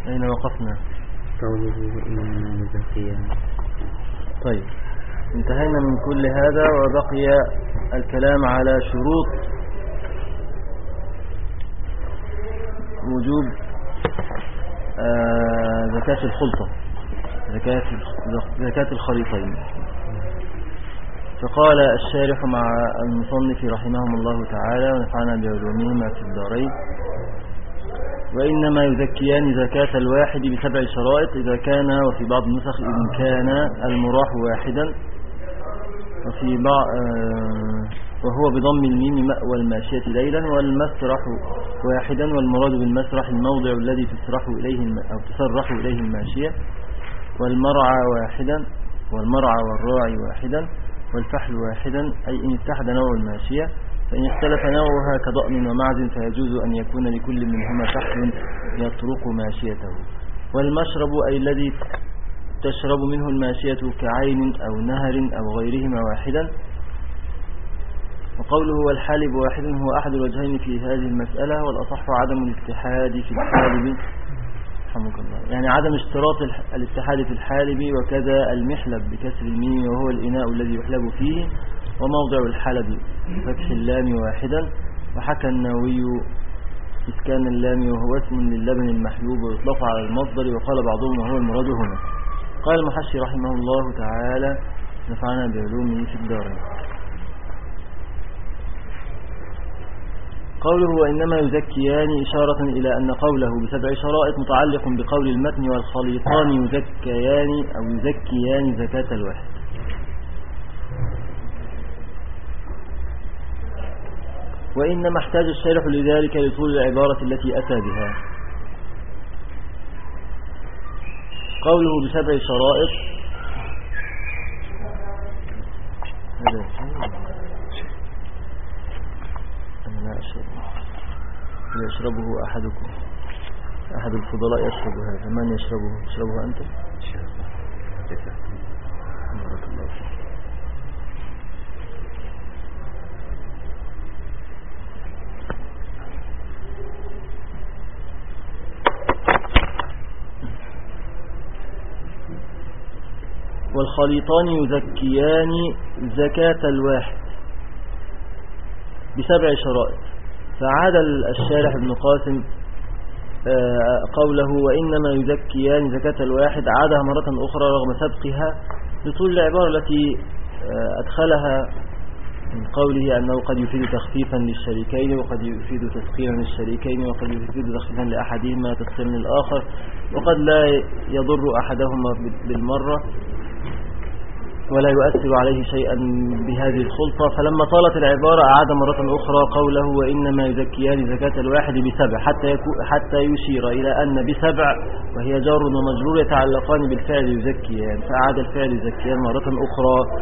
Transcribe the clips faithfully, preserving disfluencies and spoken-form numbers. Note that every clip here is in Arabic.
أين وقفنا؟ قوله إنما يزكيان. طيب انتهينا من كل هذا وبقي الكلام على شروط وجوب آه زكاة الخلطة، زكاة زكاة الخليطين. فقال الشارح مع المصنف رحمهم الله تعالى ونفعنا بعلومهما في الدارين: وإنما يزكيان زكاة الواحد بسبع شرائط إذا كان، وفي بعض النسخ إن كان المراح واحدا، وفي بعض آه وهو بضم الميم مأوى الماشية ليلا، والمسرح واحدا، والمراد بالمسرح الموضع الذي تسرح إليه أو تسرح إليه الماشية، والمرعى واحدا، والمرعى والراعي واحدا، والفحل واحدا، أي إن اتحد نوع الماشية. فإن اختلف نوعها كضأن ومعز فيجوز أن يكون لكل منهما فحل يطرق ماشيته. والمشرب أي الذي تشرب منه الماشية كعين أو نهر أو غيرهما واحدا. وقوله والحالب واحد هو أحد الوجهين في هذه المسألة، والأصح عدم الاتحاد في الحالب، رحمك الله، يعني عدم اشتراط الاتحاد في الحالب، وكذا المحلب بكسر الميم وهو الإناء الذي يحلب فيه، وموضع الحلب فتح اللام واحدا. وحكى النووي إسكان اللام وهو اسم للبن المحلوب ويطلق على المصدر، وقال بعضهم وهو المراد هنا. قال المحشي رحمه الله تعالى نفعنا بعلومه في الدارين. قوله وإنما يزكيان إشارة إلى أن قوله بسبع شرائط متعلق بقول المتن والخليطان يزكيان أو يزكيان زكاة الواحد. وإنما احتاج الشارح لذلك لطول العبارة التي أتى بها. قوله بسبع شرائط هذا أنا لا أشرب، يشربه أحدكم، أحد الفضلاء يشرب هذا، من يشربه؟ تشربه أنت؟ بارك الله فيك. والخليطان يزكيان زكاة الواحد بسبع شرائط. فعاد الشارح ابن قاسم قوله وإنما يزكيان زكاة الواحد، عادها مرة أخرى رغم سبقها لطول العبارة التي أدخلها من قوله أنه قد يفيد تخفيفا للشريكين، وقد يفيد تسقيما للشريكين، وقد يفيد تخفيفا لأحدهما تسقيما للآخر، وقد لا يضر أحدهما بالمرة ولا يؤثر عليه شيئا بهذه الخلطة. فلما طالت العبارة أعاد مرة أخرى قوله وإنما يزكيان زكاة الواحد بسبع، حتى حتى يشير إلى أن بسبع وهي جار ومجرور يتعلقان بالفعل يزكيان، فأعاد الفعل يزكيان مرة أخرى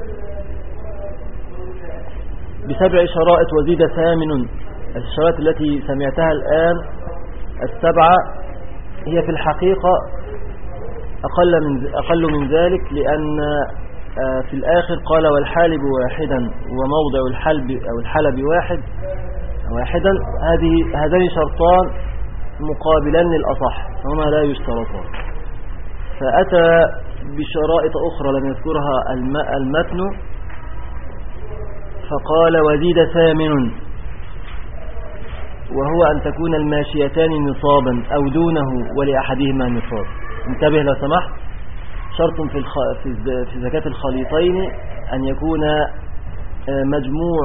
بسبع شرائط. وزيد ثامن، الشرائط التي سمعتها الآن السبعة هي في الحقيقة أقل من أقل من ذلك، لأن في الآخر قال والحالب واحدا وموضع الحلب أو الحلب واحد واحدا. هذه هذين شرطان مقابلان للأصح هما لا يشترطان، فأتى بشرائط أخرى لم يذكرها المتن، فقال وزيد ثامن وهو أن تكون الماشيتان نصابا أو دونه ولأحدهما نصاب. انتبه لو سمحت، شرط في الخ... في زكاة الخليطين أن يكون مجموع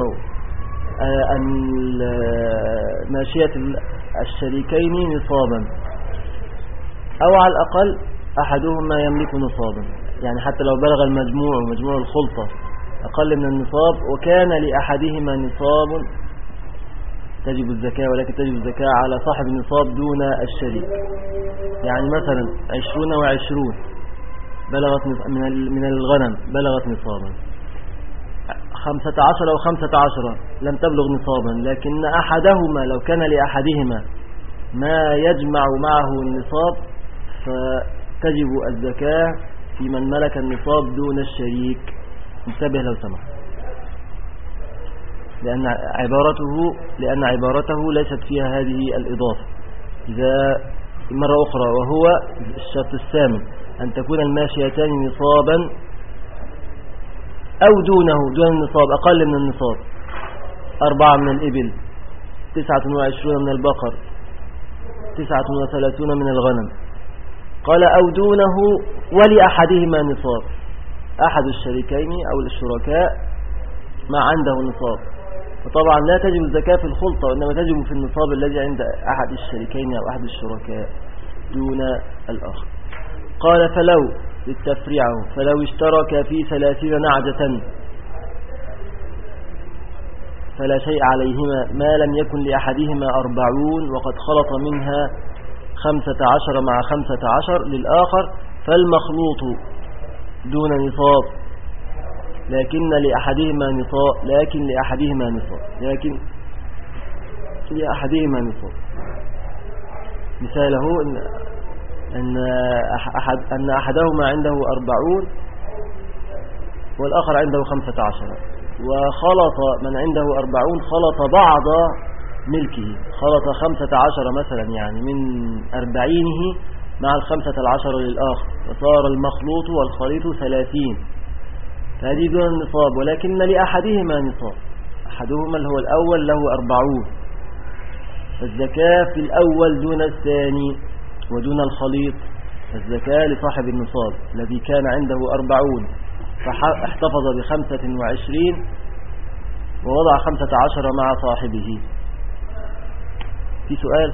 ماشية الشريكين نصابا، أو على الأقل أحدهما يملك نصابا، يعني حتى لو بلغ المجموع مجموع الخلطة أقل من النصاب وكان لأحدهما نصاب تجب الزكاة، ولكن تجب الزكاة على صاحب النصاب دون الشريك. يعني مثلا عشرون وعشرون بلغت من الغنم بلغت نصابا، خمسة عشر أو خمسة عشر لم تبلغ نصابا، لكن أحدهما لو كان لأحدهما ما يجمع معه النصاب فتجب الزكاة في من ملك النصاب دون الشريك. انتبه لو سمح، لأن عبارته لأن عبارته ليست فيها هذه الإضافة. إذا مرة أخرى، وهو الشرط الثامن أن تكون الماشيتان نصابا أو دونه، دون النصاب، أقل من النصاب، أربعة من الإبل، تسعة وعشرون من البقر، تسعة وثلاثون من الغنم. قال أو دونه ولأحدهما نصاب، أحد الشريكين أو الشركاء ما عنده نصاب، وطبعا لا تجب الزكاة في الخلطة، وإنما تجب في النصاب الذي عند أحد الشريكين أو أحد الشركاء دون الآخر. قال فلو للتفريع، فلو اشترك في ثلاثين نعجة فلا شيء عليهما ما لم يكن لأحدهما أربعون وقد خلط منها خمسة عشر مع خمسة عشر للآخر، فالمخلوط دون نصاب، لكن لأحدهما نصاب لكن لأحدهما نصاب لكن لأحدهما نصاب. مثاله إن أن أحد أن أحدهما عنده أربعون والآخر عنده خمسة عشر، وخلط من عنده أربعون خلط بعض ملكه، خلط خمسة عشر مثلا يعني من أربعينه مع الخمسة العشر للآخر، وصار المخلوط والخليط ثلاثين، فهذه دون النصاب، ولكن لأحدهما نصاب، أحدهما اللي هو الأول له أربعون، الزكاة في الأول دون الثاني ودون الخليط، الزكاة لصاحب النصاب الذي كان عنده أربعون فاحتفظ بخمسة وعشرين ووضع خمسة عشر مع صاحبه. في سؤال؟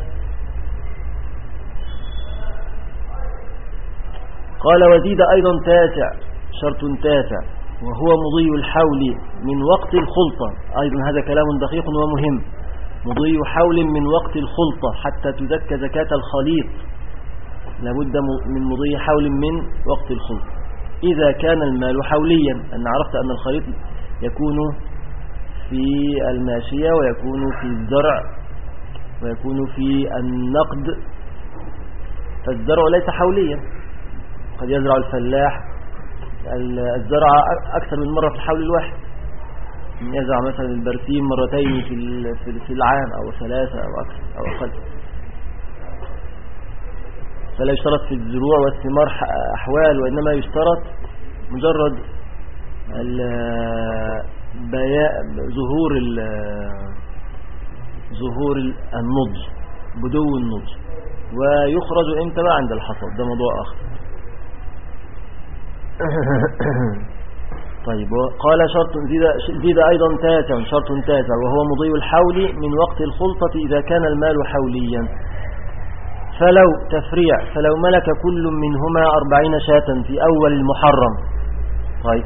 قال وزيد أيضا تاسع، شرط تاسع، وهو مضي الحول من وقت الخلطة. أيضا هذا كلام دقيق ومهم، مضي حول من وقت الخلطة حتى تزكى زكاة الخليط، لابد من مضي حول من وقت الخلطة. إذا كان المال حوليا، أن عرفت أن الخليط يكون في الماشية ويكون في الزرع ويكون في النقد، فالزرع ليس حوليا، قد يزرع الفلاح الزرع أكثر من مرة في الحول الواحد، يزرع مثلا البرسيم مرتين في في العام أو ثلاثة أو أكثر أو أقل، فلا يشترط في الزروع والثمار أحوال، وإنما يشترط مجرد ظهور ظهور النضج، بدو النضج، ويخرج امتى بقى عند الحصاد، ده موضوع آخر. طيب قال شرط زيد, زيد أيضا تاسع، شرط تاسع، وهو مضي الحول من وقت الخلطة إذا كان المال حوليا. فلو تفريع، فلو ملك كل منهما أربعين شاة في أول المحرم، طيب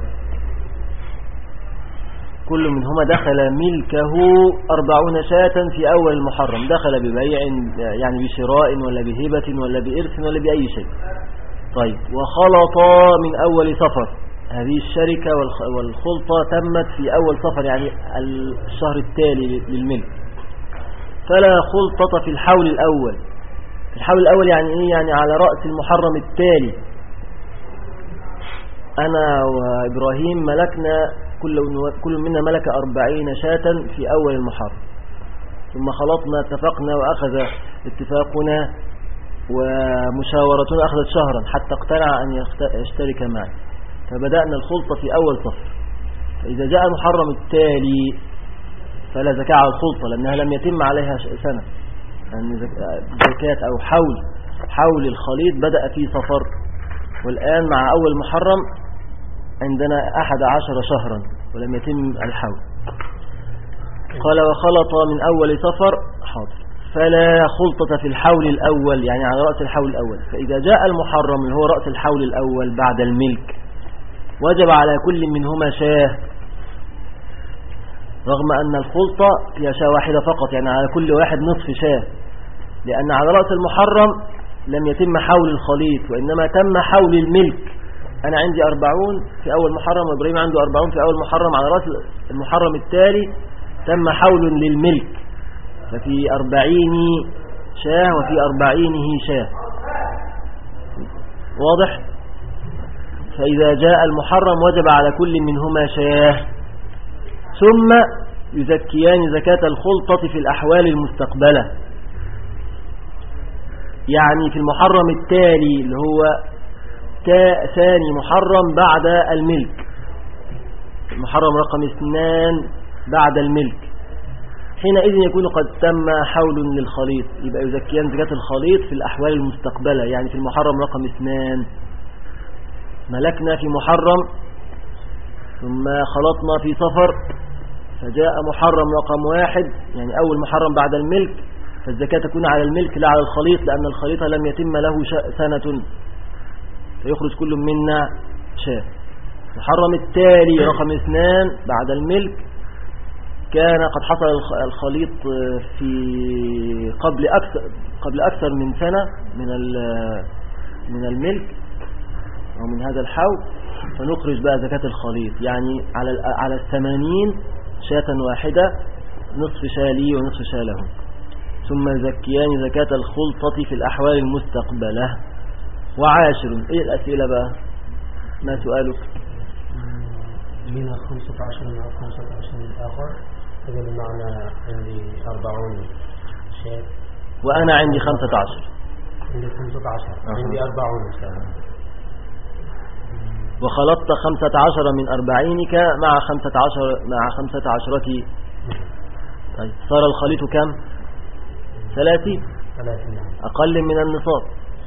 كل منهما دخل ملكه أربعون شاة في أول المحرم، دخل ببيع يعني بشراء ولا بهبة ولا بإرث ولا بأي شيء. طيب وخلطا من أول سفر، هذه الشركة والخلطة تمت في أول سفر يعني الشهر التالي للملك، فلا خلطة في الحول الأول. في الحول الأول يعني إيه؟ يعني على رأس المحرم التالي، أنا وإبراهيم ملكنا كل كل منا ملك أربعين شاة في أول المحرم، ثم خلطنا اتفقنا وأخذ اتفاقنا ومشاورتنا أخذت شهرا حتى اقتنع أن يشترك معي، فبدأنا الخلطة في أول صفر. فإذا جاء المحرم التالي فلا زكاة على الخلطة، لأنها لم يتم عليها سنة، أن زكاة أو حول حول الخليط بدأ في صفر، والآن مع أول محرم عندنا أحد عشر شهرا ولم يتم الحول. قال وخلط من أول صفر، حاضر، فلا خلطة في الحول الأول يعني على رأس الحول الأول. فإذا جاء المحرم اللي هو رأس الحول الأول بعد الملك وجب على كل منهما شاه، رغم أن الخلطة هي شاه واحدة فقط، يعني على كل واحد نصف شاه، لأن على رأس المحرم لم يتم حول الخليط وإنما تم حول الملك. أنا عندي أربعون في أول محرم وإبراهيم عنده أربعون في أول محرم، على رأس المحرم التالي تم حول للملك، ففي أربعين شاه وفي أربعينه شاه، واضح؟ فإذا جاء المحرم وجب على كل منهما شاه، ثم يزكيان زكاة الخلطة في الأحوال المستقبلة. يعني في المحرم التالي اللي هو ثاني محرم بعد الملك، المحرم رقم اثنان بعد الملك، حينئذ يكون قد تم حول للخليط، يبقى يزكيان زكاة الخليط في الأحوال المستقبلة. يعني في المحرم رقم اثنان ملكنا في محرم ثم خلطنا في صفر فجاء محرم رقم واحد، يعني أول محرم بعد الملك، فالزكاة تكون على الملك لا على الخليط، لأن الخليط لم يتم له سنة فيخرج كل منا شاة. محرم التالي رقم اثنان بعد الملك كان قد حصل الخليط في قبل أكثر قبل أكثر من سنة من من الملك أو من هذا الحول، فنخرج بقى زكاة الخليط، يعني على على الثمانين شاة واحدة، نصف شاة لي ونصف شاة لهم. ثم زكيان زكاة الخلطة في الأحوال المستقبلة. وعاشر، إيه الأسئلة بقى؟ ما سؤالك؟ من خمسة عشر من خمسة عشر الآخر، إذا بمعنى عندي أربعون شاة وأنا عندي خمسة عشر. عندي خمسة عشر أه. عندي أربعون شاة. وخلطت خمسة عشر من أربعينك مع خمسة عشر مع خمسة عشرتي. طيب صار الخليط كم؟ ثلاثين. ثلاثين أقل من النصاب.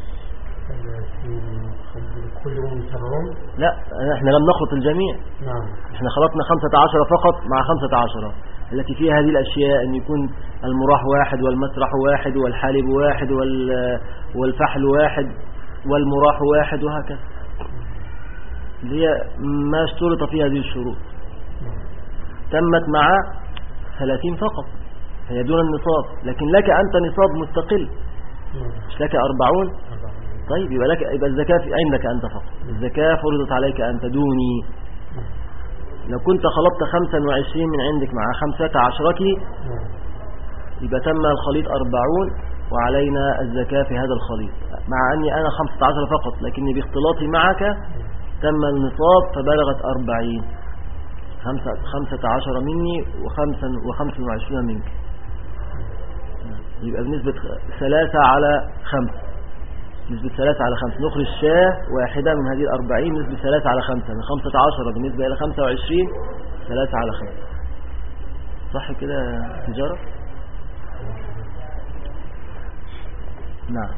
كلهم يسرون؟ لا، احنا لم نخلط الجميع. نعم. احنا خلطنا خمسة عشر فقط مع خمسة عشر التي فيها هذه الأشياء، أن يكون المراح واحد والمسرح واحد والحالب واحد والفحل واحد والمراح واحد وهكذا، اللي هي ما اشترط فيها هذه الشروط. تمت مع ثلاثين فقط، هي دون النصاب، لكن لك أنت نصاب مستقل، مش لك أربعون. طيب يبقى لك، يبقى الزكاة في عندك أنت فقط، الزكاة فرضت عليك أنت دوني. لو كنت خلطت خمسة وعشرين من عندك مع خمسة عشرك يبقى تم الخليط أربعون وعلينا الزكاة في هذا الخليط، مع أني أنا خمسة عشر فقط، لكني باختلاطي معك تم النصاب فبلغت أربعين، خمسة, خمسة عشر مني وخمسة وخمسة وعشرين منك، يبقى بنسبة ثلاثة على خمسة، نسبة ثلاثة على خمسة، نخرج شاة واحدة من هذه الأربعين نسبة ثلاثة على خمسة، من خمسة عشر بالنسبة إلى خمسة وعشرين ثلاثة على خمسة. صح كده تجارة؟ نعم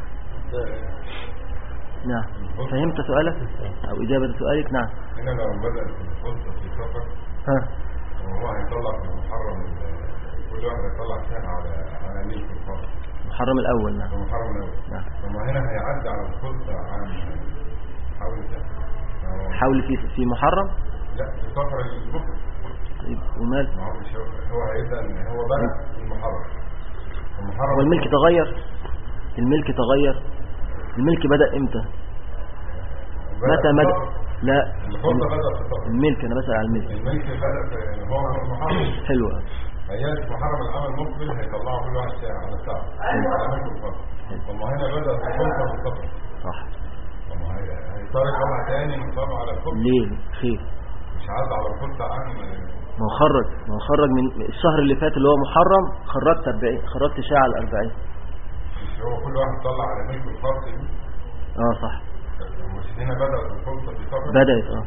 نعم. فهمت سؤالك أو إجابة سؤالك؟ نعم. هنا لو بدأت الخلطة في سفر ها وهو هيطلع في المحرم، كل واحد هيطلع شاه على على ميل في الفرق. المحرم الأول. نعم. المحرم الأول. نعم. ثم هنا هيعدي على الخلطة عن حول شاه. حول في في محرم؟ لا، في سفر المفرد. طيب ومال؟ هو هيبدأ إن هو بدأ في المحرم. المحرم. والملك تغير؟ الملك تغير؟ الملك بدأ إمتى؟ متى بدأ؟ لا، الخلطة بدأ في السفر. الملك، أنا بسأل على الملك. الملك بدأ في هو المحرم. حلوة. هيجي في محرم العام المقبل هيطلعوا كل واحد على الساعة على ملك الفرق. ثم هنا بدأ في الخلطة في السفر. صح. ثم هيضطر يطلع تاني نصاب على الخلطة. ليه؟ خير. مش عاد على الخلطة عن ما هو خرج ما هو خرج من الشهر اللي فات اللي هو محرم، خرجت أربعين، خرجت شاة على الأربعين. مش هو كل واحد طلع على ملك الفرق دي؟ اه صح. مش هنا بدأت الخلطة في السفر؟ بدأت اه.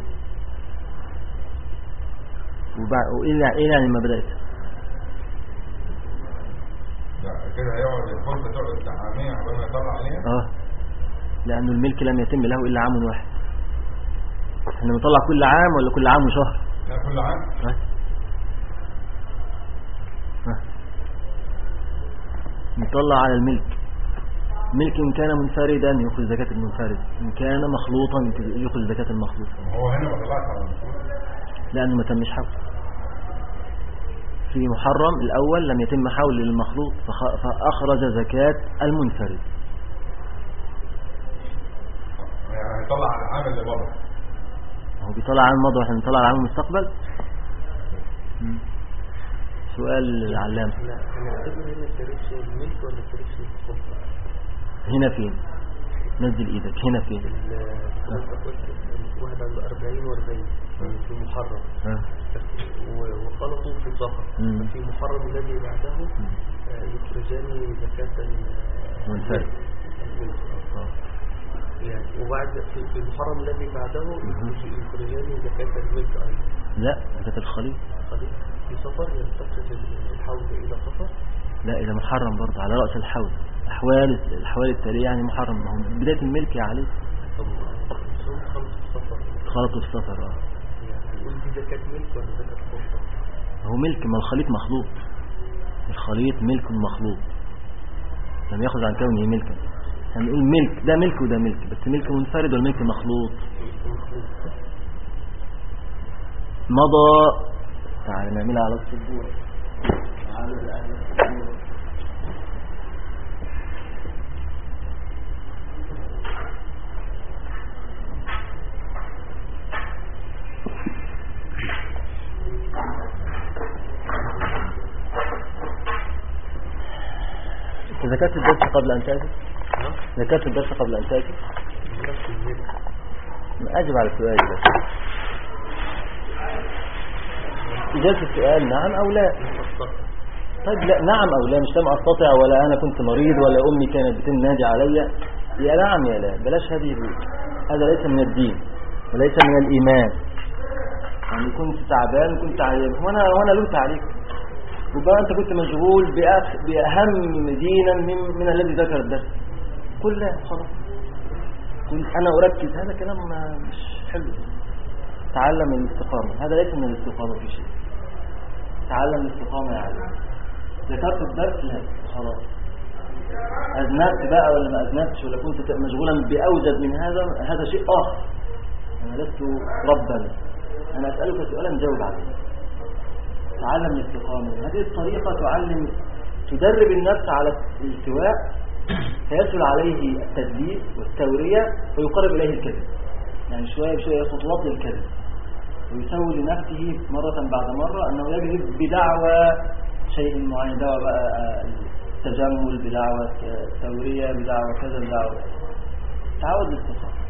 وبعد وايه ايه يعني ما بدأت؟ لا كده هيقعد الخلطة تقعد عامين قبل ما يطلع عليها؟ اه، لأنه الملك لم يتم له إلا عام واحد. احنا بنطلع كل عام ولا كل عام وشهر؟ لا كل عام. ها ها نطلع على الملك. الملك إن كان منفردا يأخذ زكاة المنفرد، إن كان مخلوطا يأخذ زكاة المخلوط. هو هنا ما طلعش على المخلوط لأنه ما تمش حول. في محرم الأول لم يتم حول للمخلوط فأخرج زكاة المنفرد. يعني هيطلع على العام اللي مضى. هو بيطلع عن الماضي واحنا نطلع عن المستقبل. سؤال العلام. هنا فين؟ نزل ايدك. هنا فين؟ واحد عنده أربعين وأربعين في محرم وخلطوا في الظهر، في محرم الذي بعده يخرجان زكاة منفرد. وبعد في في المحرم الذي بعده يخرجان زكاة الملك أيضا. لا زكاة الخليط. خليط في سفر ينتقل الحول إلى سفر. لا إذا محرم برضه على رأس الحول، أحوال الأحوال التالية يعني محرم، ما هو بداية الملك يا علي. طب شو خلط السفر؟ خلط السفر اه. يعني يقول دي زكاة ملك ولا زكاة خلطة؟ هو ملك، ما الخليط مخلوط، الخليط ملك مخلوط لم يخرج عن كونه ملكا. هنقول ملك ده ملك وده ملك، بس ملك منفرد والملك مخلوط. مضى. تعال نعملها على السبورة. تعالوا لأهل السبورة. ذكرت الدرس قبل أن تأتي؟ ذكرت الدرس قبل أن تأتي؟ أجب على السؤال بس. إجابة السؤال نعم أو لا. طيب لا نعم أو لا، مش لم أستطع ولا أنا كنت مريض ولا أمي كانت بتنادي علي. يا نعم يا لا، بلاش هذه. هذا ليس من الدين وليس من الإيمان. يعني كنت تعبان كنت عيان وأنا وأنا لمت عليك، ربما أنت كنت مشغول بأهم دينا من, من الذي ذكر الدرس. قل لا خلاص، كنت أنا أركز. هذا كلام مش حلو. تعلم الاستقامة، هذا ليس من الاستقامة في شيء. تعلم الاستقامة يا علي. ذكرت الدرس لا خلاص. أذنبت بقى ولا ما أذنبتش ولا كنت مشغولا بأوجد من هذا، هذا شيء آخر. أنا لست ربا، أنا أسألك سؤالا جاوب عليه. تعلم الاستقامة. هذه الطريقة تعلم تدرب النفس على الاستواء فيسهل عليه التدليس والتورية ويقرب إليه الكذب. يعني شوية بشوية خطوات للكذب، ويسوي لنفسه مرة بعد مرة أنه يجذب بدعوى شيء معين، دعوة بقى التجمل، بدعوة التورية، بدعوة كذا، بدعوة. تعود الاستقامة.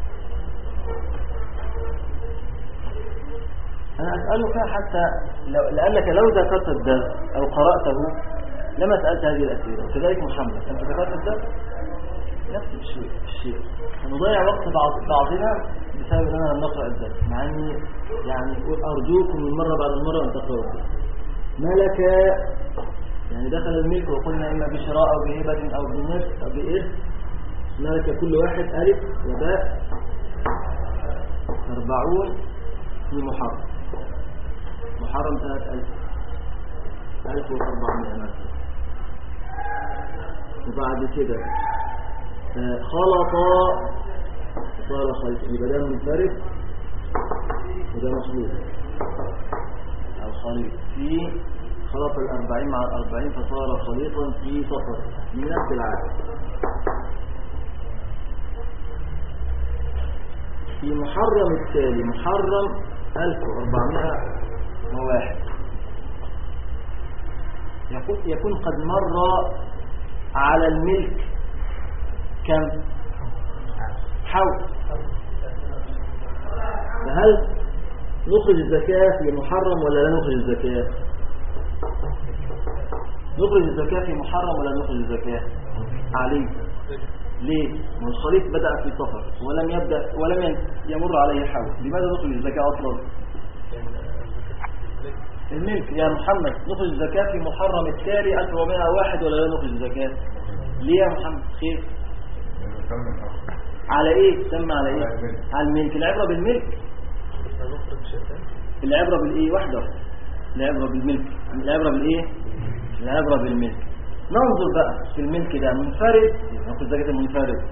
أنا أسألك حتى لو لأنك لو ذكرت الدرس أو قرأته لما سألت هذه الأسئلة. وكذلك محمد، أنت ذكرت الدرس نفس الشيء الشيء نضيع وقت بعض بعضنا بسبب أننا لم نقرأ الدرس، مع أني يعني أرجوكم من مرة بعد المرة أن تقرأوا الدرس. ملك يعني دخل الملك وقلنا إما بشراء أو بهبة أو بنفس أو بإرث. ملك كل واحد ألف وباء أربعون في محرم. محرم ثلاث ألف ألف وأربعمائة مثلا. وبعد كده خلط صار خلط، يبقى ده منفرد وده مخلوط أو خليط. في خلط الأربعين مع الأربعين فصار خليطا في صفر من نفس العدد. في محرم التالي محرم ألف وأربعمائة وواحد يكون, يكون قد مر على الملك كم حول. فهل نخرج الزكاة في محرم ولا لا نخرج الزكاة؟ نخرج الزكاة في محرم ولا نخرج الزكاة عليه؟ ليه؟ ما الخليط بدأ في صفر ولم يبدأ ولم يمر عليه حول، لماذا نخرج الزكاة أصلا؟ الملك يا محمد. نخرج الزكاة في محرم التالي ألف ومائة وواحد ولا لا نخرج الزكاة؟ ليه يا محمد؟ خير على ايه؟ سمى على ايه؟ على الملك. العبرة بالملك، العبرة بالايه؟ واحدة. العبرة بالملك، العبرة بالايه؟ العبرة بالملك. ننظر بقى في الملك ده منفرد نخرج زكاة المنفرد،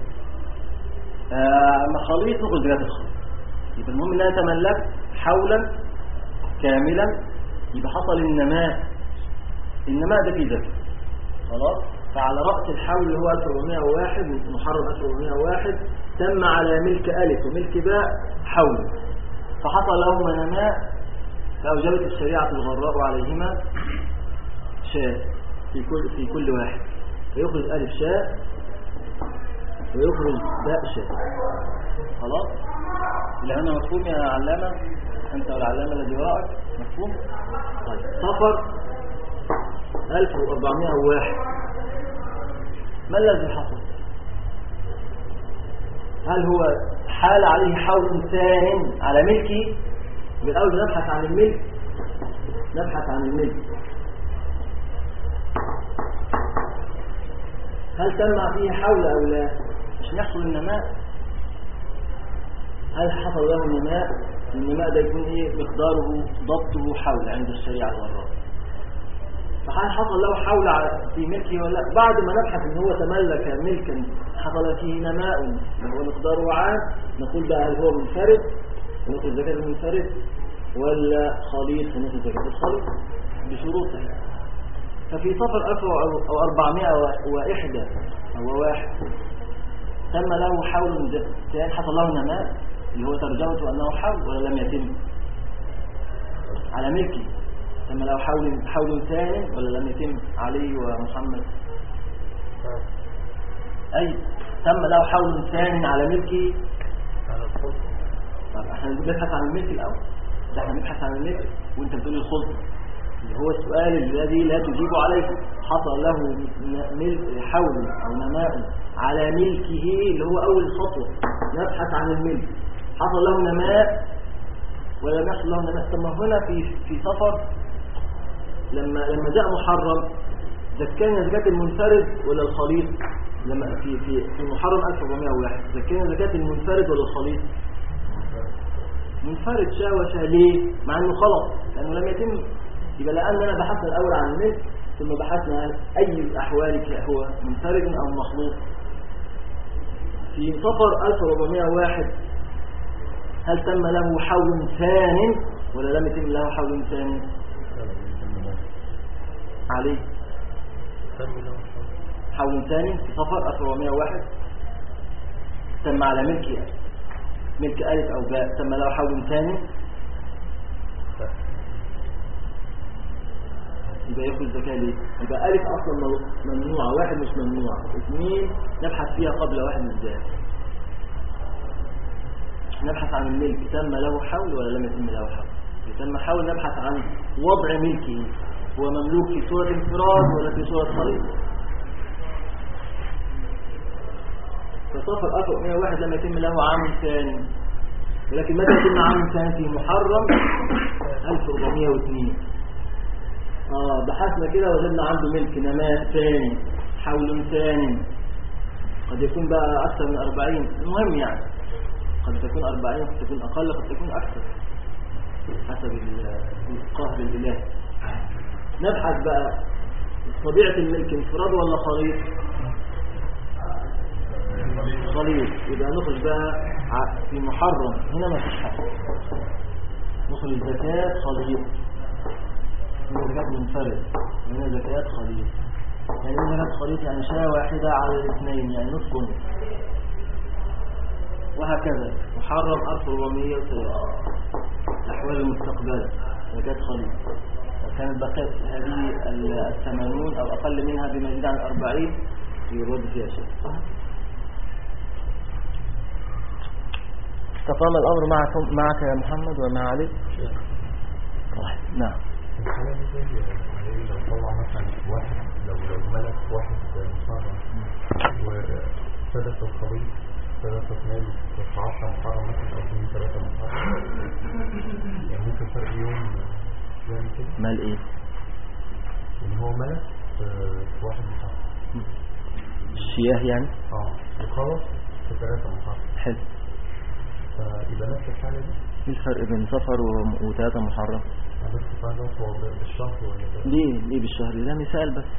اما خليط نخرج زكاة الخليط. يبقى المهم ان انا تملكت حولا كاملا، يبقى حصل النماء. النماء ده فيه زكاة خلاص. فعلى رأس الحول اللي هو ألف وأربعمائة وواحد محرم ألف وأربعمائة وواحد تم على ملك ألف وملك باء حول، فحصل لهما نماء فأوجبت الشريعة الغراء عليهما شاء في كل في كل واحد، فيخرج ألف شاء ويخرج باء شاء. خلاص اللي هنا مفهوم يا علامة أنت والعلامة الذي وراءك؟ مفهوم؟ طيب صفر ألف وأربعمائة وواحد ما الذي حصل؟ هل هو حال عليه حول ثان على ملكه؟ بالأول بنبحث عن الملك، نبحث عن الملك. هل تم فيه حول أو لا؟ مش نحصل النماء. هل حصل له النماء؟ النماء ده يكون ايه مقداره ضبطه حول عند الشريعة الغراء. فهل حصل له حول في ملكه ولا لا؟ بعد ما نبحث ان هو تملك ملكا حصل فيه نماء هو مقداره عام، نقول بقى هل هو منفرد ونصف الزكاة المنفرد ولا خليط ونصف الزكاة الخليط بشروطه. ففي صفر ألف أو أربعمائة وواحد أو واحد تم له حول ثاني، حصل له نماء اللي هو ترجمته أنه حول ولا لم يتم على ملكي؟ تم له حول حول ثاني ولا لم يتم علي ومحمد؟ أي تم له حول ثاني على ملكي. طب احنا بنبحث عن الملك الأول، ده احنا بنبحث عن الملك وانت بتقول الخلط اللي هو السؤال الذي لا تجيب عليه. حصل له ملك حول أو نماء على ملكه اللي هو أول خطوة، نبحث عن الملك. حصل له نماء ولا يحصل له نماء؟ ثم هنا في في صفر لما لما جاء محرم زكانا زكاة المنفرد ولا الخليط؟ لما في في في محرم ألف وأربعمائة وواحد زكانا زكاة المنفرد ولا الخليط؟ منفرد شاء وشاء. ليه؟ مع انه خلط لانه لم يتم. يبقى لاننا بحثنا الاول عن الملك ثم بحثنا عن اي الاحوال هو منفرد او مخلوط. في صفر ألف وأربعمائة وواحد هل تم له حول ثاني ولا لم يتم له حول ثاني عليه؟ حول ثاني في صفر ألف وأربعمائة وواحد تم على ملك ملك ألف أو باء، تم له حول ثاني يبقى يأخذ الزكاة. ليه؟ يبقى ألف أصلا ممنوعة، واحد مش ممنوعة، اثنين نبحث فيها قبل واحد ازاي؟ نبحث عن الملك تم له حول ولا لم يتم له حول؟ تم حول نبحث عن وضع ملكه، هو مملوك في صورة انفراد ولا في صورة خليط؟ فصفر ألف وأربعمائة وواحد لم يتم له عام ثاني، ولكن متى يتم عام ثاني؟ في محرم ألف وأربعمائة واثنين. آه بحثنا كده وجدنا عنده ملك نماء ثاني حول ثاني، قد يكون بقى أكثر من أربعين، المهم يعني قد تكون أربعين قد تكون أقل قد تكون أكثر حسب القهر الإلهي. نبحث بقى طبيعة الملك انفراد ولا خليط؟ خليط. يبقى نخرج بقى في محرم هنا ما فيش حاجة، نخرج الزكاة خليط، هنا زكاة منفرد وهنا زكاة خليط. يعني هنا زكاة خليط يعني شاة واحدة على الاثنين يعني نصف نصف، وهكذا. محرم ألف وأربعمائة وثلاثة الأحوال المستقبلة زكاة خليط. كانت بقيت هذه الثمانون أو أقل منها بما يزيد عن الأربعين يرد فيها شيء. استقام الأمر معكم معك يا محمد ومع علي؟ طيب نعم. لو طلع مثلا واحد لو لو ملك واحد محرم وسدس الخليط سدس مال في عشرة محرم مثلا أو اثنين ثلاثة محرم، يعني ممكن فرق يوم يعني كده. مال ايه؟ يعني هو ملك في واحد محرم الشياه يعني؟ اه وخلص في ثلاثة محرم. حلو. فيبقى نفس الحالة دي. ايه الفرق بين صفر وثلاثة محرم؟ بس فاهم هو بالشهر ولا ليه ليه بالشهر؟ ده مثال بس.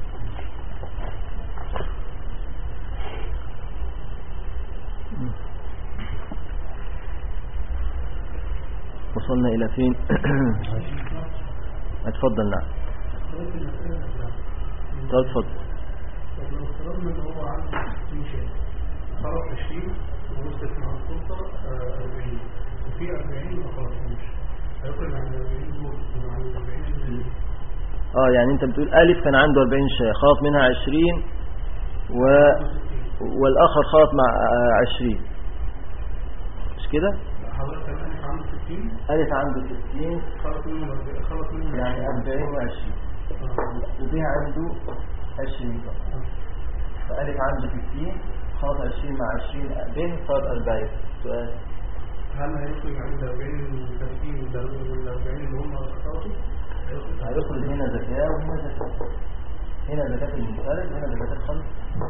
وصلنا الى فين؟ اتفضل. نعم اتفضل. لو افترضنا ان هو عنده ستين شيء خلاص عشرين ونصف مع السلطة أربعين وفي أربعين ما خلصوش هيخرج عن أربعين دول وعن أربعين. اه يعني انت بتقول ألف كان عنده أربعين شيء خلط منها عشرين و... والآخر خلط مع عشرين مش كده؟ حضرتك ألف عنده ستين ألف عنده ستين خلط منه خلط منه يعني أربعين وعشرين وبيها عنده عشرين فألف عنده ستين خلاص عشرين مع عشرين بين صار أربعين. سؤال هل هيخرج عن الأربعين المتفقين والأربعين اللي هم اختاروا؟ هيخرج هنا زكاة وهنا زكاة، هنا زكاة المنفرد وهنا زكاة الخمس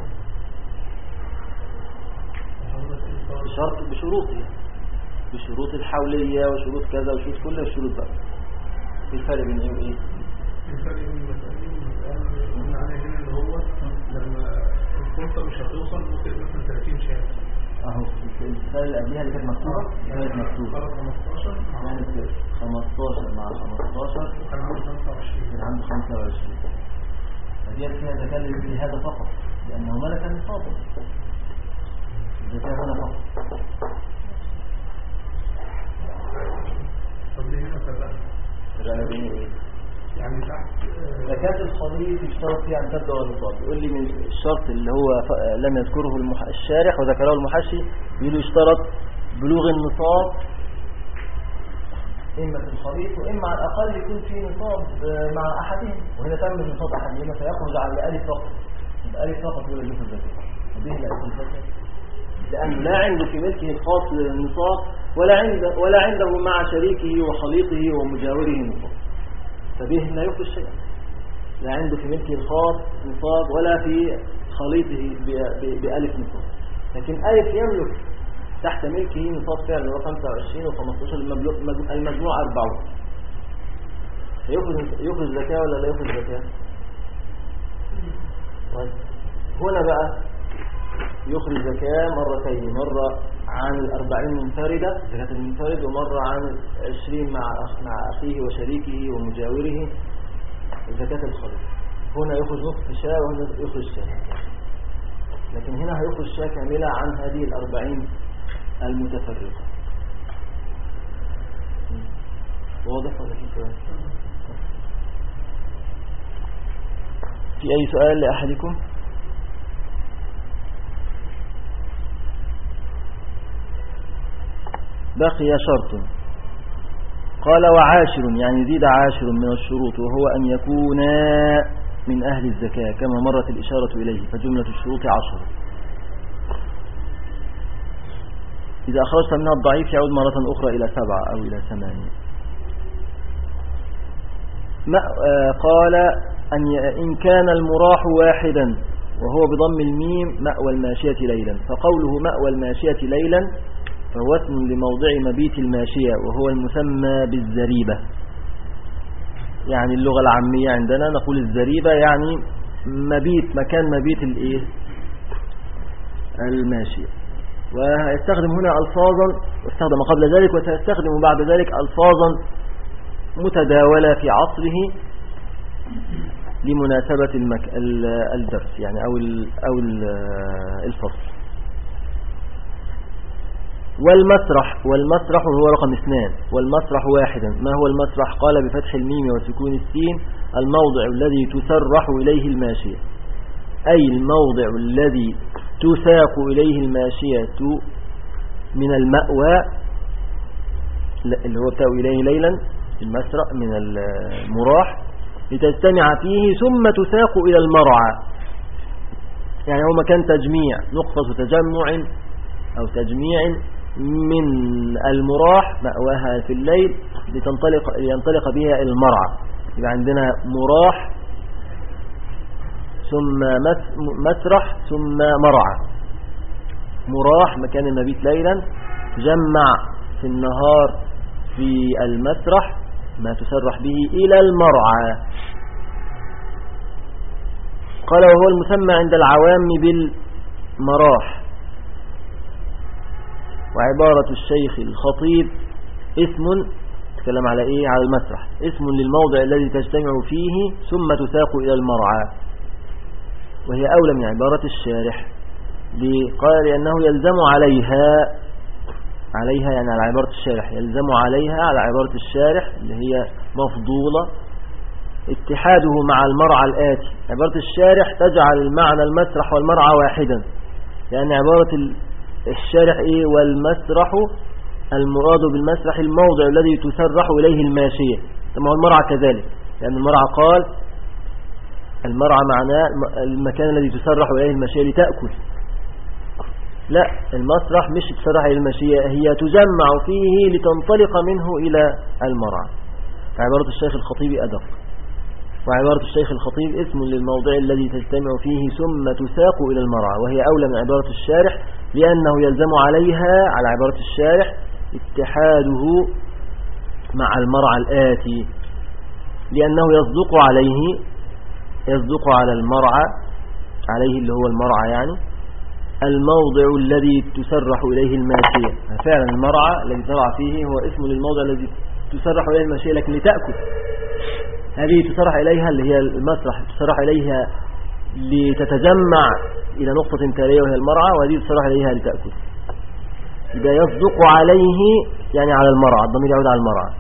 بشرط بشروطه، بشروط الحولية وشروط كذا وشروط كل الشروط بقى. في الفرق بين ايه وايه؟ الفرق بين المسألين والمسألة اللي عليه هنا اللي هو لما الخلطة مش هتوصل ممكن مثلا ثلاثين شهر. اهو المثال اللي قبلها اللي كانت مكتوبة كانت مكتوبة خمستاشر كانت خمستاشر مع خمستاشر وكان عنده خمسة وعشرين كان عنده خمسة وعشرين. فديت فيها زكاة لهذا فقط لأنه ملك النصاب، الزكاة هنا فقط. طب ليه هنا فرقنا؟ فرقنا بين ايه؟ يعني تحت زكاة الخليط يشترط فيها أن تبدأ النصاب. يقول لي من الشرط اللي هو ف... لم يذكره المح... الشارح وذكره المحشي، يقول له يشترط بلوغ النصاب إما في الخليط وإما على الأقل يكون في نصاب مع أحدهم، وهنا تم النصاب أحدهما فيخرج على الألف فقط، الألف فقط هو اللي يجوز الزكاة. وبه لا يكون الزكاة لأنه لا عنده في ملكه الخاص للنصاب ولا عنده ولا عنده مع شريكه وخليطه ومجاوره نصاب، فبه لا يخرج شيئا. لا عنده في ملكه الخاص نصاب ولا في خليطه بألف نصاب، لكن ألف يملك تحت ملكه نصاب فعلا هو خمسة وعشرين وخمستاشر، المجموع أربعون. فيخرج يخرج زكاة ولا لا يخرج زكاة؟ طيب هنا بقى يخرج زكاة مرتين، مرة عن الأربعين منفردة زكاة المنفرد، ومرة عن العشرين مع مع أخيه وشريكه ومجاوره زكاة الخليط. هنا يخرج نصف شاة وهنا يخرج شاة، لكن هنا هيخرج شاة كاملة عن هذه الأربعين المتفرقة. واضح ولا في سؤال؟ في أي سؤال لأحدكم؟ بقي شرط، قال وعاشر يعني زيد عاشر من الشروط، وهو أن يكونا من أهل الزكاة كما مرت الإشارة إليه، فجملة الشروط عشر. إذا أخرجت منها الضعيف يعود مرة أخرى إلى سبعة أو إلى ثمانية. قال أن إن كان المراح واحدا وهو بضم الميم مأوى الماشية ليلا، فقوله مأوى الماشية ليلا فهو اسم لموضع مبيت الماشية وهو المسمى بالزريبة. يعني اللغة العامية عندنا نقول الزريبة يعني مبيت، مكان مبيت الايه الماشية. ويستخدم هنا ألفاظا واستخدم قبل ذلك وسيستخدم بعد ذلك ألفاظا متداولة في عصره لمناسبة المك... الدرس يعني أو ال... أو ال... الفصل. والمسرح، والمسرح هو رقم اثنان، والمسرح واحدا. ما هو المسرح؟ قال بفتح الميم وسكون السين الموضع الذي تسرح إليه الماشية، أي الموضع الذي تساق إليه الماشية من المأوى اللي هو بتاء إليه ليلا المسرح من المراح لتجتمع فيه ثم تساق إلى المرعى. يعني هو مكان تجميع، نقطة تجمع أو تجميع من المراح مأواها في الليل لتنطلق لينطلق بها إلى المرعى. يبقى عندنا مراح ثم مسرح ثم مرعى. مراح مكان المبيت ليلا، تجمع في النهار في المسرح ما تسرح به إلى المرعى. قال وهو المسمى عند العوام بالمراح. وعبارة الشيخ الخطيب اسم تكلم على ايه؟ على المسرح، اسم للموضع الذي تجتمع فيه ثم تساق إلى المرعى، وهي أولى من عبارة الشارح. قال لأنه يلزم عليها، عليها يعني على عبارة الشارح، يلزم عليها على عبارة الشارح اللي هي مفضولة اتحاده مع المرعى الآتي. عبارة الشارح تجعل المعنى المسرح والمرعى واحدا، لأن عبارة الشارح إيه؟ والمسرح المراد بالمسرح الموضع الذي تسرح إليه الماشية، ثم هو المرعى كذلك، لأن المرعى قال المرعى معناه المكان الذي تسرح إليه الماشية لتأكل، لا، المسرح مش تسرح إلى الماشية، هي تجمع فيه لتنطلق منه إلى المرعى. فعبارة الشيخ الخطيب أدق. وعبارة الشيخ الخطيب اسم للموضع الذي تجتمع فيه ثم تساق إلى المرعى، وهي أولى من عبارة الشارح لأنه يلزم عليها على عبارة الشارح اتحاده مع المرعى الآتي، لأنه يصدق عليه يصدق على المرعى عليه اللي هو المرعى يعني الموضع الذي تسرح إليه الماشية. فعلا المرعى الذي ترعى فيه هو اسم للموضع الذي تسرح إليه الماشية، لكن لتأكل هذه تسرح إليها اللي هي المسرح تسرح إليها لتتجمع إلى نقطة تالية وهي المرعى، وهذه تسرح إليها لتأكل. إذا يصدق عليه يعني على المرعى، الضمير يعود على المرعى.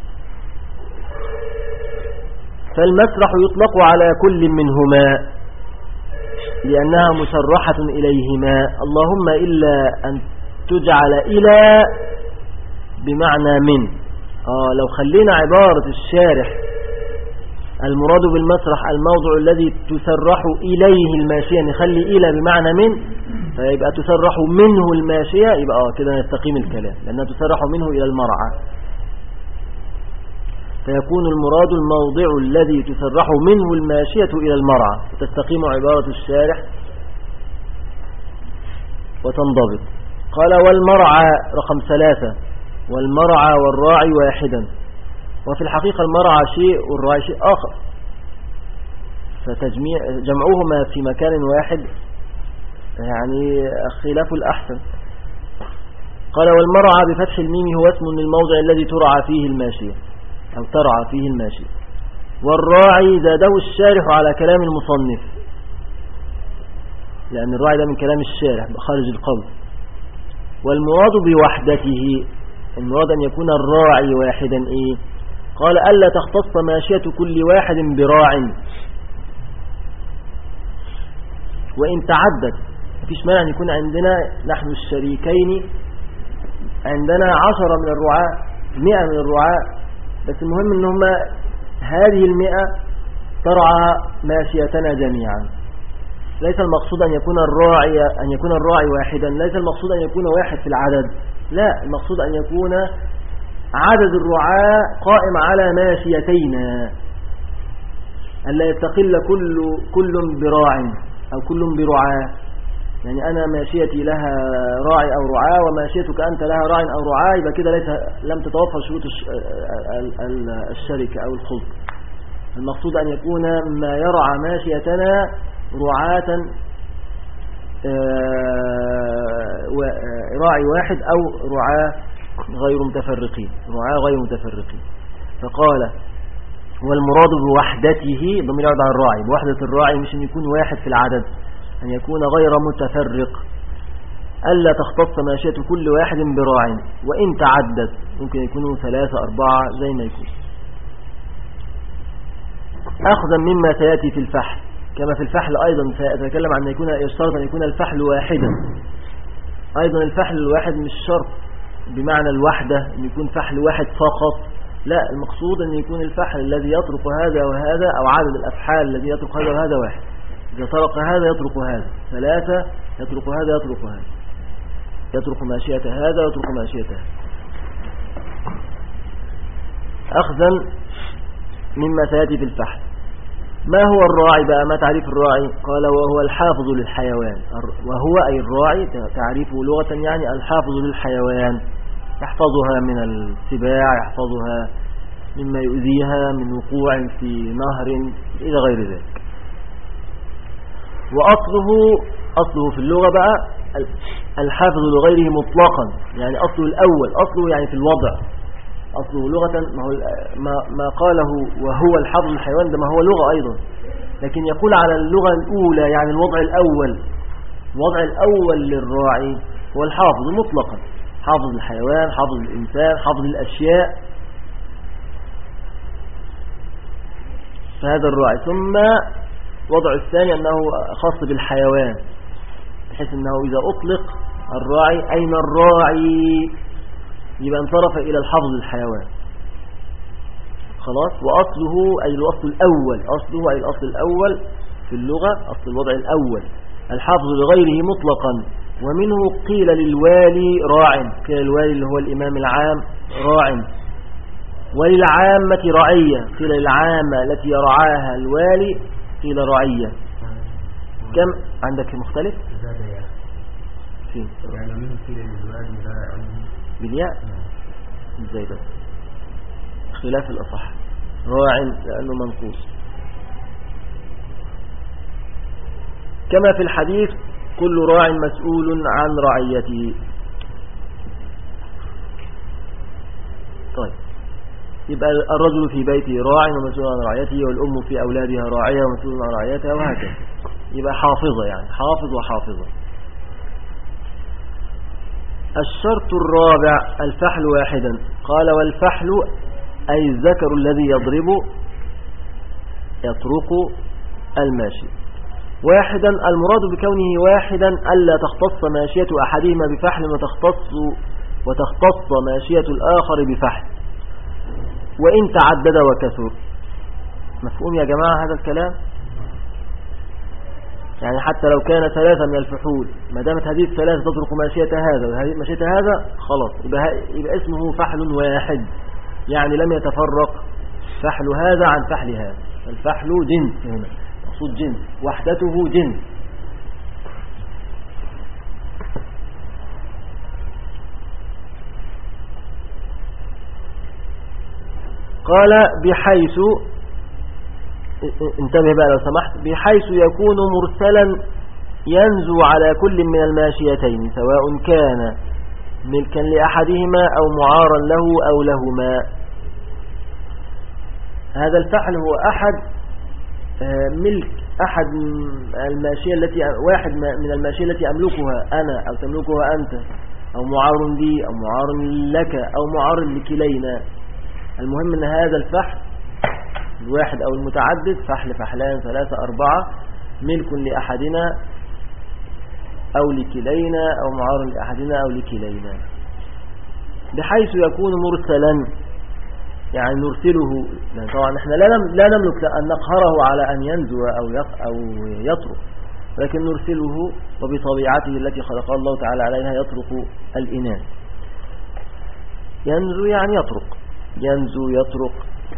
فالمسرح يطلق على كل منهما لأنها مسرحة إليهما، اللهم إلا أن تجعل إلى بمعنى من. آه لو خلينا عبارة الشارح المراد بالمسرح الموضع الذي تسرح إليه الماشية، نخلي إلى بمعنى من، فيبقى تسرح منه الماشية، يبقى آه كده يستقيم الكلام، لأنها تسرح منه إلى المرعى. فيكون المراد الموضع الذي تسرح منه الماشية إلى المرعى، وتستقيم عبارة الشارح وتنضبط. قال والمرعى رقم ثلاثة، والمرعى والراعي واحدا. وفي الحقيقة المرعى شيء والراعي شيء آخر، فتجميع جمعهما في مكان واحد يعني خلاف الأحسن. قال والمرعى بفتح الميم هو اسم للموضع الذي ترعى فيه الماشية أو ترعى فيه الماشية. والراعي زاده الشارح على كلام المصنف، لأن الراعي ده من كلام الشارح خارج القول. والمراد بوحدته، المراد أن يكون الراعي واحدا. إيه؟ قال ألا تختص ماشية كل واحد براع، وإن تعدد مفيش مانع أن يكون عندنا نحن الشريكين عندنا عشرة من الرعاة، مئة من الرعاة، بس المهم أن هم هذه المئة ترعى ماشيتنا جميعا. ليس المقصود أن يكون الراعي أن يكون الراعي واحدا، ليس المقصود أن يكون واحد في العدد، لا، المقصود أن يكون عدد الرعاة قائم على ماشيتينا، ألا يستقل كل كل براع أو كل برعاة. يعني أنا ماشيتي لها راعي أو رعاة وماشيتك أنت لها راعي أو رعاة، يبقى كده ليس لم تتوفر شروط الشركة أو الخلط. المقصود أن يكون ما يرعى ماشيتنا رعاة راعي واحد أو رعاة غير متفرقين، رعاة غير متفرقين. فقال والمراد بوحدته ضمير يعود على الراعي، بوحدة الراعي مش أن يكون واحد في العدد، أن يكون غير متفرق. ألا تختص ماشية كل واحد براع، وإن تعدد ممكن يكونوا ثلاثة أربعة زي ما يكون. أخذا مما سيأتي في الفحل، كما في الفحل أيضا سيتكلم عن أن يكون يشترط أن يكون الفحل واحدا. أيضا الفحل الواحد مش شرط بمعنى الوحدة أن يكون فحل واحد فقط، لا، المقصود أن يكون الفحل الذي يطرق هذا وهذا أو عدد الأفحال الذي يطرق هذا وهذا واحد. إذا طرق هذا يطرق هذا، ثلاثة يطرق هذا يطرق هذا، يطرق ماشية هذا ويطرق ماشية هذا. أخذا مما سيأتي في الفحل. ما هو الراعي بقى؟ ما تعريف الراعي؟ قال وهو الحافظ للحيوان. وهو أي الراعي تعريفه لغة يعني الحافظ للحيوان، يحفظها من السباع، يحفظها مما يؤذيها من وقوع في نهر إلى غير ذلك. وأصله أصله في اللغة بقى الحافظ لغيره مطلقا، يعني أصله الأول، أصله يعني في الوضع، أصله لغة ما, هو ما, ما قاله وهو الحافظ للحيوان ده ما هو لغة أيضا، لكن يقول على اللغة الأولى يعني الوضع الأول. الوضع الأول للراعي هو الحافظ مطلقا، حافظ الحيوان، حافظ الإنسان، حافظ الأشياء، فهذا الراعي. ثم وضع الثاني أنه خاص بالحيوان، بحيث أنه إذا أطلق الراعي أين الراعي يبقى انصرف إلى الحفظ للحيوان خلاص. وأصله أي الأصل الأول، أصله أي الأصل الأول في اللغة، أصل الوضع الأول الحافظ لغيره مطلقا، ومنه قيل للوالي راع، قيل للوالي اللي هو الإمام العام راع، وللعامة رعية، قيل للعامة التي يرعاها الوالي قيل رعية. كم عندك مختلف؟ زاد يا فين؟ يعني منه قيل للوالي راع بالياء ازاي بس؟ خلاف الأصح، راع لأنه منقوص. كما في الحديث كل راع مسؤول عن رعيته. طيب، يبقى الرجل في بيته راع ومسؤول عن رعيته، والأم في أولادها راعية ومسؤول عن رعيتها، وهكذا. يبقى حافظة، يعني حافظ وحافظة. الشرط الرابع الفحل واحدا. قال والفحل أي الذكر الذي يضرب يطرق الماشي. واحدا المراد بكونه واحدا ألا تختص ماشية أحدهما بفحل وتختص وتختص ماشية الآخر بفحل، وإن تعدد وكثر. مفهوم يا جماعة هذا الكلام؟ يعني حتى لو كان ثلاثة من الفحول، ما دامت هذه الثلاثة تترك ماشية هذا وهذه ماشية هذا، خلاص يبقى, يبقى اسمه فحل واحد، يعني لم يتفرق فحل هذا عن فحل هذا. الفحل جنس، هنا مقصود جنس، وحدته جنس. قال بحيث، انتبه بقى لو سمحت، بحيث يكون مرسلا ينزو على كل من الماشيتين سواء كان ملكا لأحدهما أو معارا له أو لهما. هذا الفحل هو أحد ملك أحد الماشية التي واحد من الماشية التي أملكها أنا أو تملكها أنت، أو معار لي أو معار لك أو معار لكلينا. المهم أن هذا الفحل الواحد أو المتعدد، فحل فحلان ثلاثة أربعة، ملك لأحدنا أو لكلينا أو معار لأحدنا أو لكلينا. بحيث يكون مرسلا، يعني نرسله، يعني طبعا احنا لا نملك أن نقهره على أن ينزو أو يطرق، لكن نرسله وبطبيعته التي خلق الله تعالى عليها يطرق الإناث. ينزو يعني يطرق، ينزو يطرق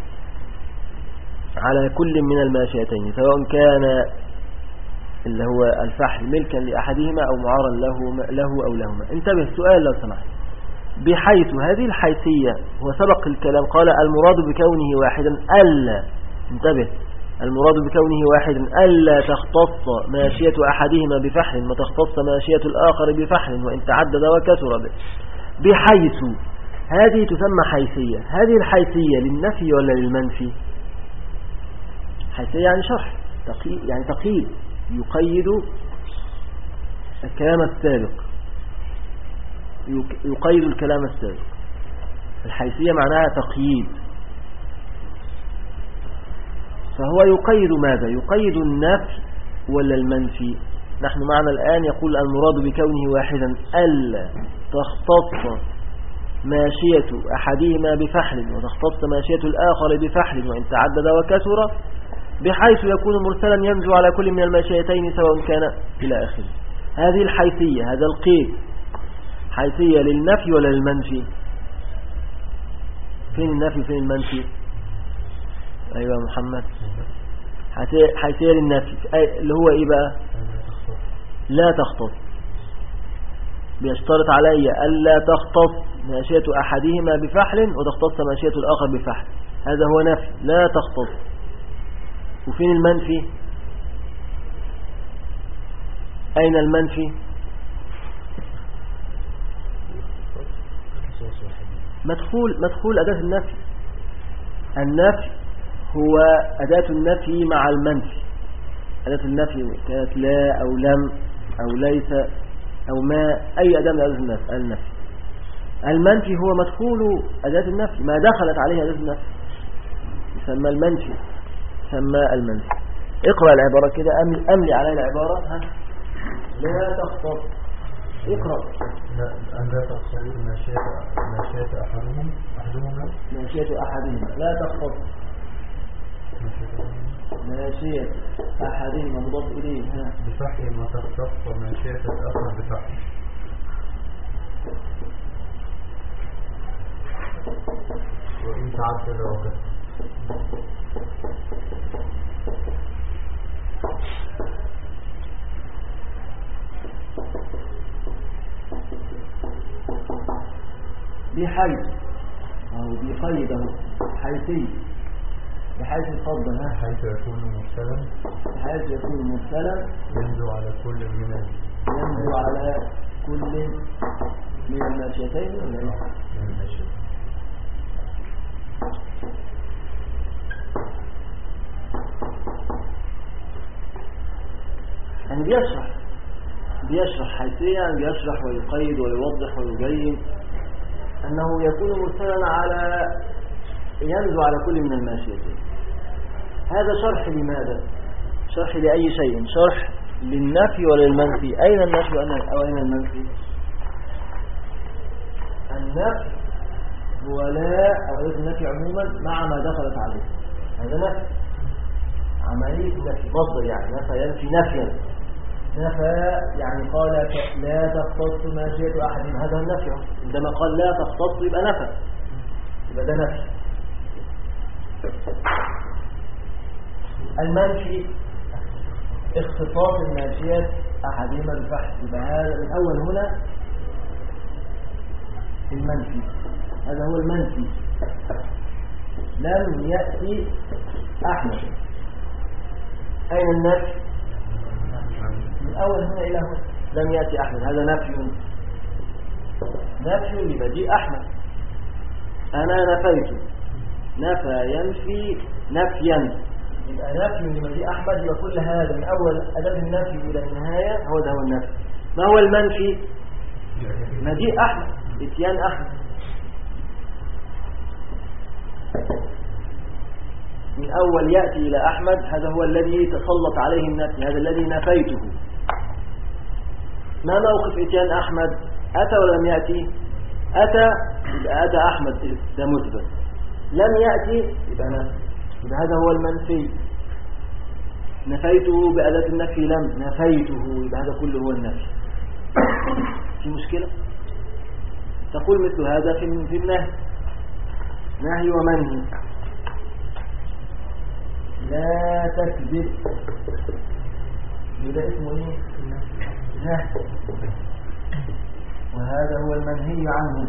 على كل من الماشيتين سواء كان اللي هو الفحل ملكا لأحدهما أو معارا له, له أو لهما. انتبه السؤال لو سمحت، بحيث هذه الحيثية هو سبق الكلام، قال المراد بكونه واحدا ألا، انتبه، المراد بكونه واحدا ألا تختص ماشية أحدهما بفحل وتختص ماشية الآخر بفحل وإن تعدد وكثر به. بحيث هذه تسمى حيثية. هذه الحيثية للنفي ولا للمنفي؟ حيثية يعني شرح، يعني تقييد، يقيد الكلام السابق، يقيد الكلام السابق. الحيثية معناها تقييد، فهو يقيد ماذا؟ يقيد النفي ولا المنفي؟ نحن معنا الآن يقول المراد بكونه واحدا ألا تختص ماشية أحدهما بفحل وتختص ماشية الآخر بفحل وإن تعدد وكثر، بحيث يكون مرسلا ينزو على كل من الماشيتين سواء كان إلى آخره. هذه الحيثية، هذا القيد، حيثية للنفي ولا للمنفي؟ فين النفي وفين المنفي؟ أيوة محمد، حيثية للنفي اللي هو إيه بقى؟ لا تختص، بيشترط علي ألا تختص ماشية أحدهما بفحل وتختص ماشية الآخر بفحل، هذا هو نفي لا تختص. وفين المنفي؟ أين المنفي؟ مدخول مدخول أداة النفي. النفي هو أداة النفي مع المنفي. أداة النفي كانت لا أو لم أو ليس أو ما، أي أداة من أداة النفي. المنفي هو مدخول أداة النفي، ما دخلت عليه أداة النفي يسمى المنفي، يسمى المنفي. اقرأ العبارة كده، أملي, أملي علي العبارة. ها، لا تختص، اقرأ. أن لا تختص ماشية ماشية أحدهم أحدهما ماشية أحدهما لا تختص ماشية أحدهما مضاف إليه ها بفحل وتختص ماشية الآخر بفحل. تعدد الوقت. بحيث أو بقيد أهو حيثي بحيث يفضل ها حيث يكون مرسلا بحيث يكون مرسلا ينزو على كل من ينزو على كل من الماشيتين ولا ايه؟ من الماشيتين. يعني بيشرح بيشرح حيثية يعني بيشرح ويقيد ويوضح ويبين أنه يكون مرسلا على ينزو على كل من الماشيتين. هذا شرح لماذا؟ شرح لأي شيء؟ شرح للنفي ولا للمنفي؟ أين النفي وأين المنفي؟ النفي هو لا أو النفي عموما مع ما دخلت عليه. هذا نفي عملية نفي مصدر يعني نفى ينفي نفيا. نفى يعني قال لا تختص ماشية أحد، هذا النفي. عندما قال لا تختص يبقى نفى، يبقى ده نفي. المنفي اختصاص الماشيات أحدهما بالفحش، يبقى هذا من أول هنا المنفي. هذا هو المنفي. لم يأتي أحمد. أين النفي؟ من أول هنا إلى هنا لم يأتي أحمد، هذا نفي. نفي لمجيء أحمد. أنا نفيت، نفى ينفي نفيا، يبقى نفي لمجيء أحمد. يبقى كل هذا من أول أداة النفي إلى النهاية هو ده هو النفي. ما هو المنفي؟ مجيء أحمد، اتيان أحمد. من أول يأتي إلى أحمد هذا هو الذي تسلط عليه النفي، هذا الذي نفيته. ما موقف اتيان أحمد؟ أتى ولا لم يأتي؟ أتى يبقى أتى أحمد، ده مثبت. لم يأتي يبقى نفي، يبقى هذا هو المنفي. نفيته بأداة النفي لم، نفيته يبقى هذا كله هو النفي. في مشكلة؟ تقول مثل هذا في في النهي، نهي ومنهي. لا تكذب، ده اسمه ايه؟ نهي، وهذا هو المنهي عنه.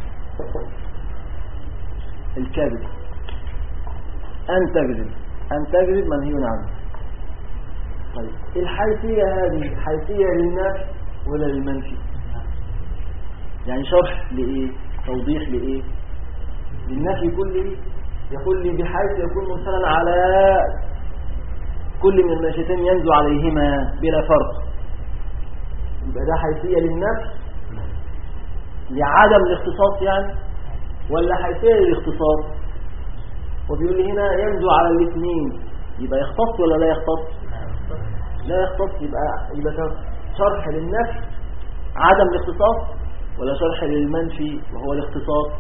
الكذب، أن تكذب، أن تكذب منهي عنه. طيب الحيثية هذه حيثية للنفي ولا للمنفي؟ يعني شرح لإيه؟ توضيح لإيه؟ للنفي كله. يقول لي بحيث يكون مرسلا على كل من الماشيتين ينزو عليهما بلا فرق، يبقى ده حيثية للنفي لعدم الاختصاص يعني، ولا حيثية للاختصاص؟ وبيقول لي هنا ينزو على الاثنين، يبقى يختص ولا لا يختص؟ لا يختص. يبقى يبقى شرح للنفي عدم الاختصاص ولا شرح للمنفي وهو الاختصاص؟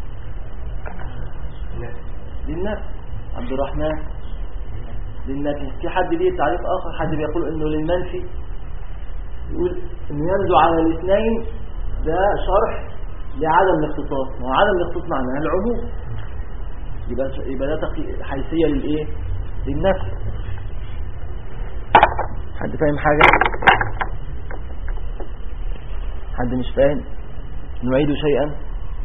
للنفي. عبد الرحمن للنفي. في حد ليه تعريف آخر؟ حد بيقول انه للمنفي، يقول انه ينزو على الاثنين، ده شرح لعدم الاختصاص. ما هو عدم الاختصاص معناه العموم، يبقى يبقى ده حيثية للايه؟ للنفي. حد فاهم حاجة؟ حد مش فاهم؟ نعيد شيئا.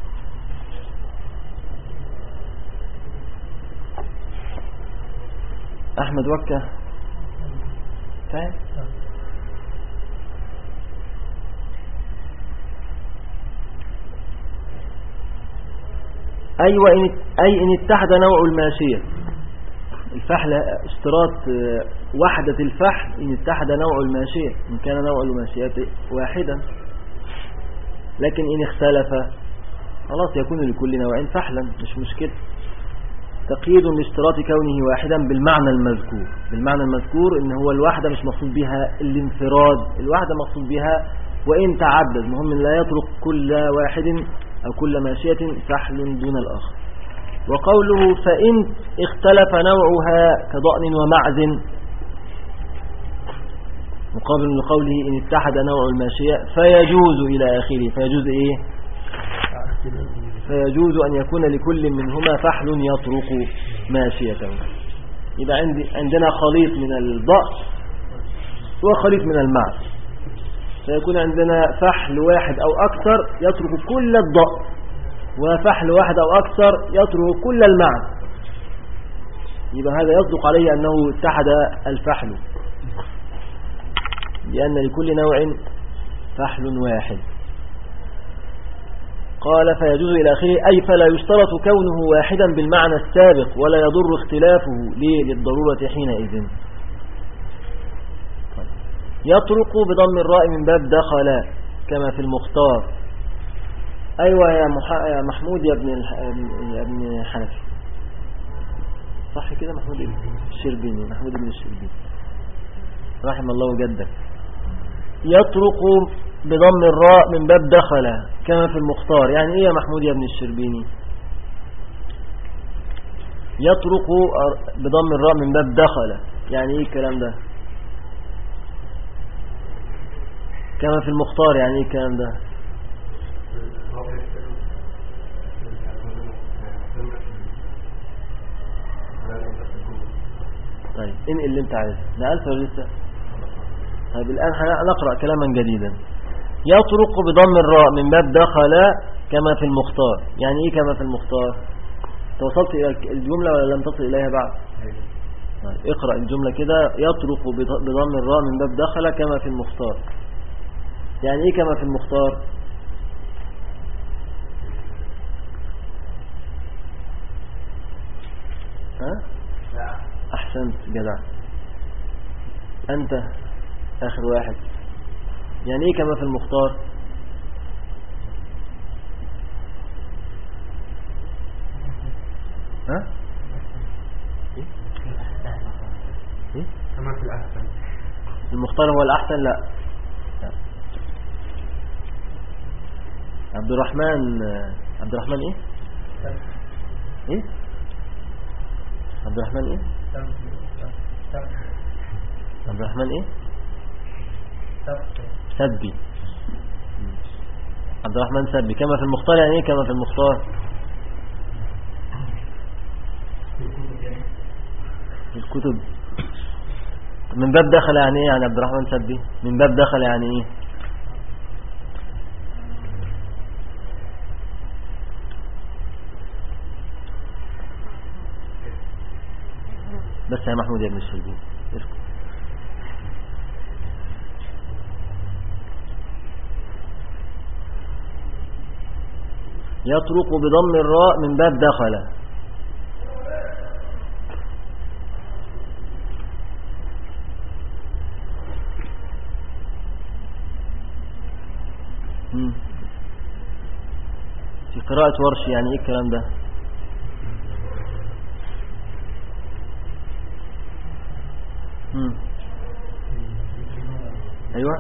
أحمد وكة فاهم؟ أيوة إن أي إن اتحد نوع الماشية. الفحل اشتراط وحدة الفحل إن اتحد نوع الماشية، إن كان نوع الماشيات واحدا. لكن إن اختلف خلاص يكون لكل نوع فحلا، مش مشكلة. تقييد لاشتراط كونه واحدا بالمعنى المذكور. بالمعنى المذكور إن هو الواحدة مش مقصود بها الانفراد، الواحدة مقصود بها وإن تعدد، مهم لا يترك كل واحد أو كل ماشية فحل دون الآخر. وقوله فإن اختلف نوعها كضأن ومعز، مقابل لقوله إن اتحد نوع الماشية فيجوز إلى آخره. فيجوز إيه؟ فيجوز أن يكون لكل منهما فحل يطرق ماشيته. يبقى عندي عندنا خليط من الضأن وخليط من المعز، فيكون عندنا فحل واحد أو أكثر يترك كل الضأن، وفحل واحد أو أكثر يترك كل المعز. يبقى هذا يصدق عليه أنه اتحد الفحل، لأن لكل نوع فحل واحد. قال فيجوز إلى آخره، أي فلا يشترط كونه واحدا بالمعنى السابق ولا يضر اختلافه ليه للضرورة حينئذ. يطرق بضم الراء من باب دخل كما في المختار. أيوة يا, مح... يا محمود يا ابن, الح... يا ابن حنفي، صح كده؟ محمود ابن الشربيني، محمود ابن الشربيني رحم الله جدك. يطرق بضم الراء من باب دخل كما في المختار. يعني ايه يا محمود يا ابن الشربيني؟ يطرق بضم الراء من باب دخل، يعني ايه الكلام ده؟ كما في المختار، يعني ايه الكلام ده؟ طيب انقل اللي انت عايزه. نقلت ولا لسه؟ طيب الآن هنقرأ كلاما جديدا. يطرق بضم الراء من باب دخل كما في المختار. يعني ايه كما في المختار؟ توصلت الى الجملة ولا لم تصل اليها بعد؟ طيب اقرأ الجملة كده. يطرق بضم الراء من باب دخل كما في المختار. يعني ايه كما في المختار؟ ها؟ احسنت جدع. انت اخر واحد. يعني ايه كما في المختار؟ ها؟ ايه؟ ايه؟ كما في الاحسن. المختار هو الاحسن؟ لا, لا. عبد الرحمن عبد الرحمن ايه؟ ايه؟ عبد الرحمن ايه؟ عبد الرحمن ايه؟ سبي. عبد الرحمن سبي. كما في المختار. يعني ايه كما في المختار؟ الكتب. من باب دخل يعني ايه يعني عبد الرحمن سبي؟ من باب دخل يعني ايه؟ بس يا محمود يا ابن الشربين اسكت. يطرق بضم الراء من باب دخل. في قراءة ورش. يعني ايه الكلام ده؟ مم. ايوه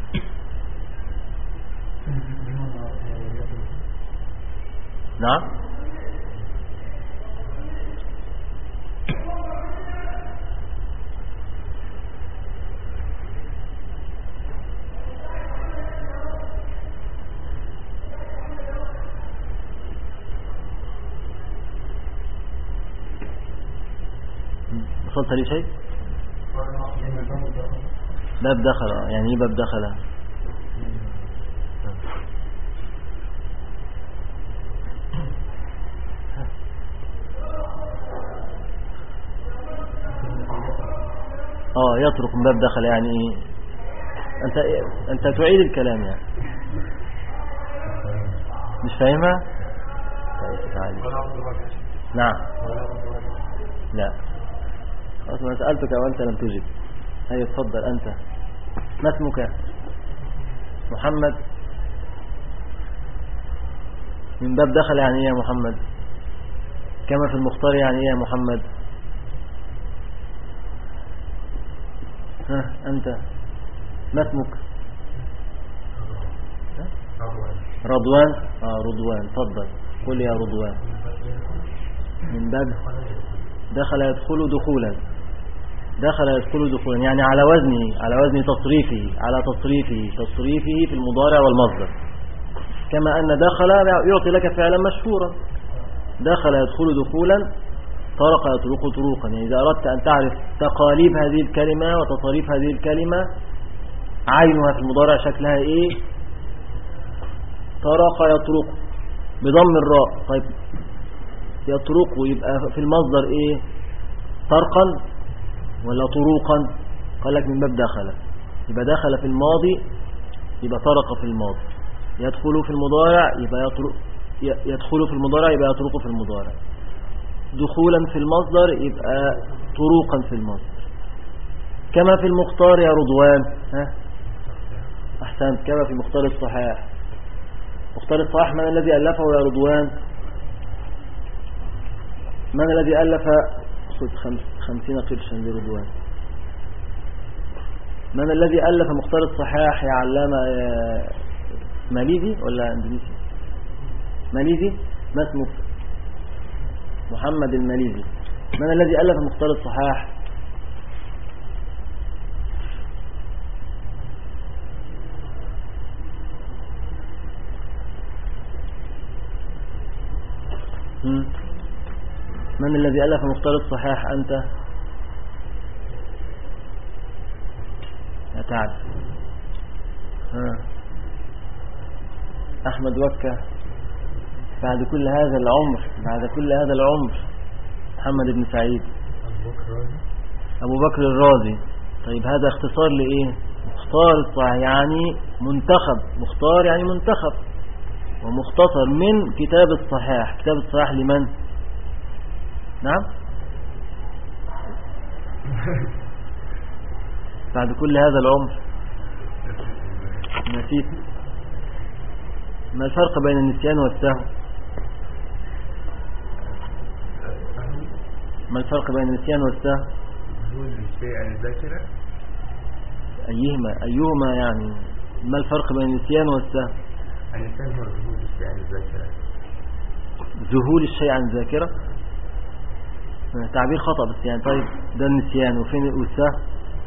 نعم. وصلت لي شيء؟ باب دخل. يعني ايه باب دخل؟ اه يترك من باب دخل. يعني ايه؟ انت انت تعيد الكلام يعني مش فاهمها؟ طيب تعالي. نعم. لا خلاص ما سألتك وانت لم تجب. ايوه اتفضل. انت ما اسمك؟ محمد. من باب دخل يعني ايه يا محمد؟ كما في المختار يعني ايه يا محمد؟ ها انت ما اسمك؟ رضوان. اه رضوان. تفضل قل يا رضوان. من باب دخل يدخل دخولا. دخل يدخل دخولا يعني على وزنه، على وزن تصريفه، على تصريفه تصريفه في المضارع والمصدر. كما أن دخل يعطي لك فعلا مشهورا، دخل يدخل دخولا، طرق يطرق طروقا. يعني إذا أردت أن تعرف تقاليب هذه الكلمة وتصاريف هذه الكلمة، عينها في المضارع شكلها إيه؟ طرق يطرق بضم الراء. طيب يطرق يبقى في المصدر إيه؟ طرقا ولا طروقا؟ قال لك من باب دخل، يبقى دخل في الماضي يبقى طرق في الماضي، يدخل في المضارع يبقى يطرق، يدخل في المضارع يبقى يطرق في المضارع، دخولا في المصدر يبقى طروقا في المصدر. كما في المختار يا رضوان. ها أحسنت. كما في مختار الصحاح. مختار الصحاح من الذي ألفه يا رضوان؟ من الذي ألف؟ خذ خمسين قرشا لرضوان. من الذي ألف مختار الصحاح يا علامة؟ ماليزي ولا اندونيسي؟ ماليزي. ما اسمه؟ محمد الماليزي. من الذي ألف مختار الصحاح؟ من الذي ألف مختار الصحاح؟ أنت لا تعرف. ها أحمد وكة. بعد كل هذا العمر، بعد كل هذا العمر محمد بن سعيد. أبو بكر الرازي. طيب هذا اختصار لإيه؟ مختار الصحاح يعني منتخب، مختار يعني منتخب، ومختصر من كتاب الصحاح. كتاب الصحاح لمن؟ نعم. بعد كل هذا العمر نسيت. ما الفرق بين النسيان والسهو؟ ما الفرق بين النسيان والسهو؟ ذهول الشيء عن الذاكرة. أيهما أيهما يعني ما الفرق بين النسيان والسهو؟ النسيان هو ذهول الشيء عن الذاكرة. ذهول الشيء عن الذاكرة تعبير خطأ بس يعني. طيب ده النسيان، وفين والسهو؟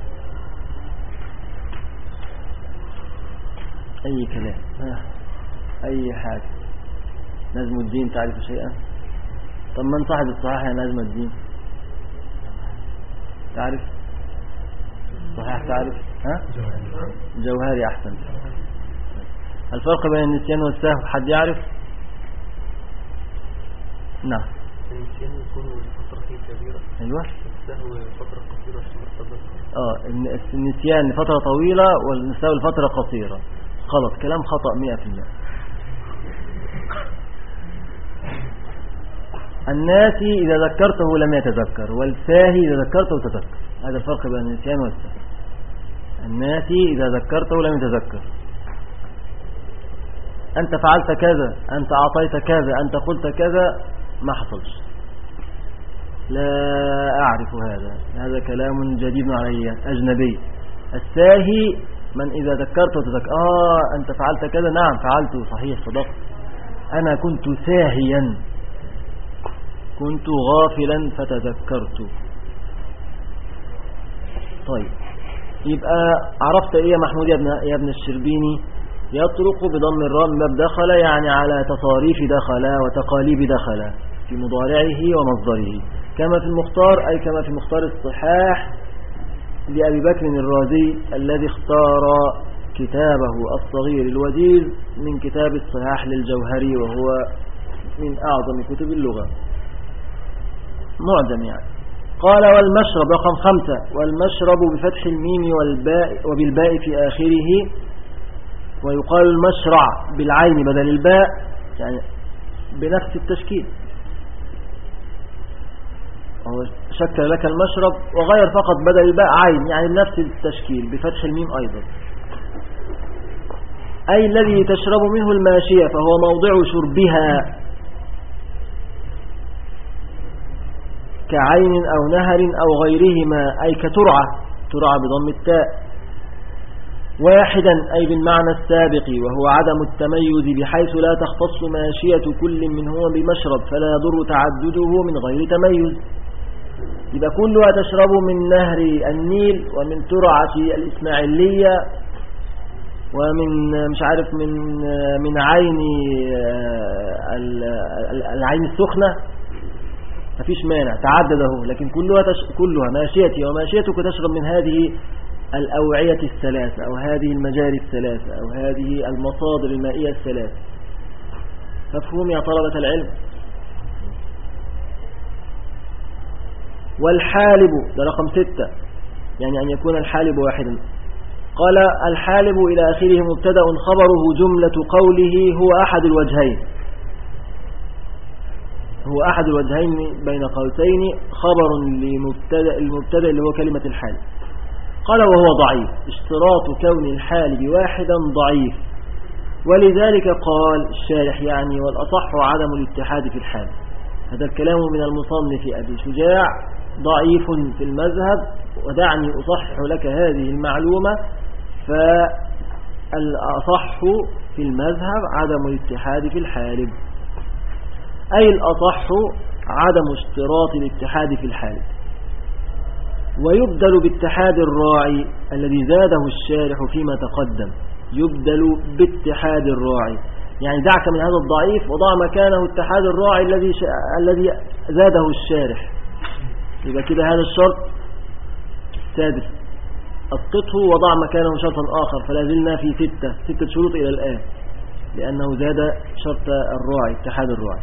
أي كلام. أي حاجة. نجم الدين تعرف شيئا؟ طب من صاحب الصحاح يا نجم الدين؟ تعرف صحاح؟ تعرف؟ ها؟ جوهري. أحسن. الفرق بين النسيان والسهو حد يعرف؟ نعم. النسيان يكون لفترة كبيرة. أيوة. السهو فترة قصيرة عشان التذكر. اه النسيان لفترة طويلة والسهو لفترة قصيرة. غلط، كلام خطأ مئة في المئة. الناسي إذا ذكرته لم يتذكر، والساهي إذا ذكرته تذكر. هذا الفرق بين النسيان والسهو. الناسي إذا ذكرته لم يتذكر. أنت فعلت كذا، أنت أعطيت كذا، أنت قلت كذا، ما حصلش. لا أعرف هذا، هذا كلام جديد علي أجنبي. الساهي من إذا ذكرته تذكر. آه أنت فعلت كذا، نعم فعلته، صحيح صدقت، أنا كنت ساهيا، كنت غافلا فتذكرت. طيب يبقى عرفت إيه يا محمود يا ابن, يا ابن الشربيني؟ يطرق بضم الراء من باب دخل، يعني على تصاريف دخل وتقاليب دخل في مضارعه ومصدره. كما في المختار، أي كما في مختار الصحاح لأبي بكر الرازي الذي اختار كتابه الصغير الوجيز من كتاب الصحاح للجوهري، وهو من أعظم كتب اللغة، معجم يعني. قال والمشرب رقم خمسة، والمشرب بفتح الميم والباء وبالباء في آخره، ويقال المشرع بالعين بدل الباء، يعني بنفس التشكيل. هو شكل لك المشرب وغير فقط بدل الباء عين، يعني بنفس التشكيل بفتح الميم أيضا. أي الذي تشرب منه الماشية، فهو موضع شربها كعين أو نهر أو غيرهما، أي كترعة، ترعى بضم التاء. واحدا أي بالمعنى السابق، وهو عدم التميز بحيث لا تختص ماشية كل منهما بمشرب، فلا يضر تعدده من غير تميز. يبقى كلها تشرب من نهر النيل ومن ترعة الإسماعيلية ومن مش عارف من من عين العين السخنة مفيش مانع، تعدده، لكن كلها تش... كلها ماشيتي وماشيتك تشرب من هذه الأوعية الثلاثة أو هذه المجاري الثلاثة أو هذه المصادر المائية الثلاثة. مفهوم يا طلبة العلم؟ والحالب ده رقم ستة، يعني أن يكون الحالب واحدا. قال الحالب إلى آخره مبتدأ خبره جملة قوله هو أحد الوجهين، هو أحد الوجهين بين قوسين خبر لمبتدأ، المبتدأ اللي هو كلمة الحالب. قال وهو ضعيف، اشتراط كون الحالب واحدا ضعيف، ولذلك قال الشارح يعني والأصح عدم الاتحاد في الحالب. هذا الكلام من المصنف أبي شجاع ضعيف في المذهب، ودعني أصح لك هذه المعلومة. فالأصح في المذهب عدم الاتحاد في الحالب، أي الأصح عدم اشتراط الاتحاد في الحالب، ويبدل باتحاد الراعي الذي زاده الشارح فيما تقدم. يبدل باتحاد الراعي يعني دعك من هذا الضعيف وضع مكانه اتحاد الراعي الذي ش... الذي زاده الشارح. يبقى كده هذا الشرط السادس اسقطه وضع مكانه شرطا آخر، فلا زلنا في ستة ستة شروط إلى الآن، لأنه زاد شرط الراعي اتحاد الراعي.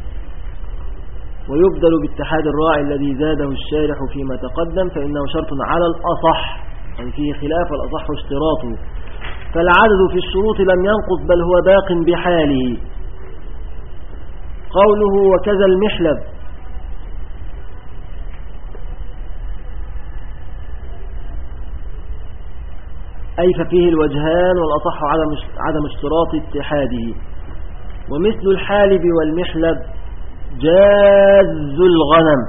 ويبدل باتحاد الراعي الذي زاده الشارح فيما تقدم، فإنه شرط على الأصح، يعني فيه خلاف الأصح اشتراطه. فالعدد في الشروط لم ينقص بل هو باق بحاله. قوله وكذا المحلب، أي ففيه الوجهان والأصح عدم اشتراط اتحاده. ومثل الحالب والمحلب جاز الغنم،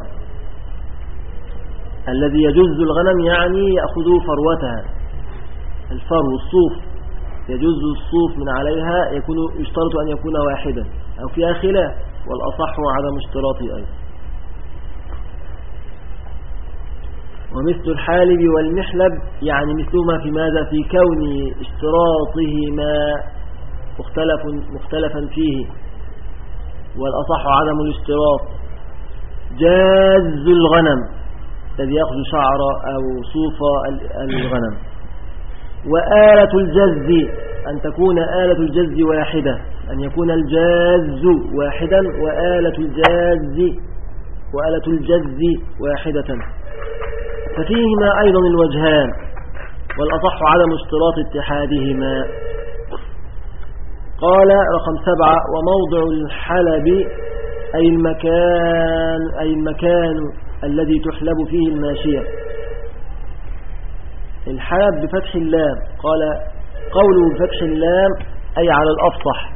الذي يجز الغنم يعني يأخذ فروتها، الفرو الصوف، يجز الصوف من عليها، يكون يشترط أن يكون واحدا أو فيها خلاف، والأصح عدم اشتراطه أيضا. ومثل الحالب والمحلب يعني مثلهما في ماذا؟ في كون اشتراطهما مختلف مختلفا فيه، والأصح عدم الاشتراط. جاز الغنم الذي يأخذ شعر أو صوف الغنم. وآلة الجز أن تكون آلة الجز واحدة، أن يكون الجاز واحدا وآلة الجاز وآلة الجز واحدة، ففيهما أيضا الوجهان، والأصح عدم اشتراط اتحادهما. قال رقم سبعة وموضع الحلب أي المكان, أي المكان الذي تحلب فيه الماشية. الحلب بفتح اللام، قال قوله بفتح اللام أي على الأفصح.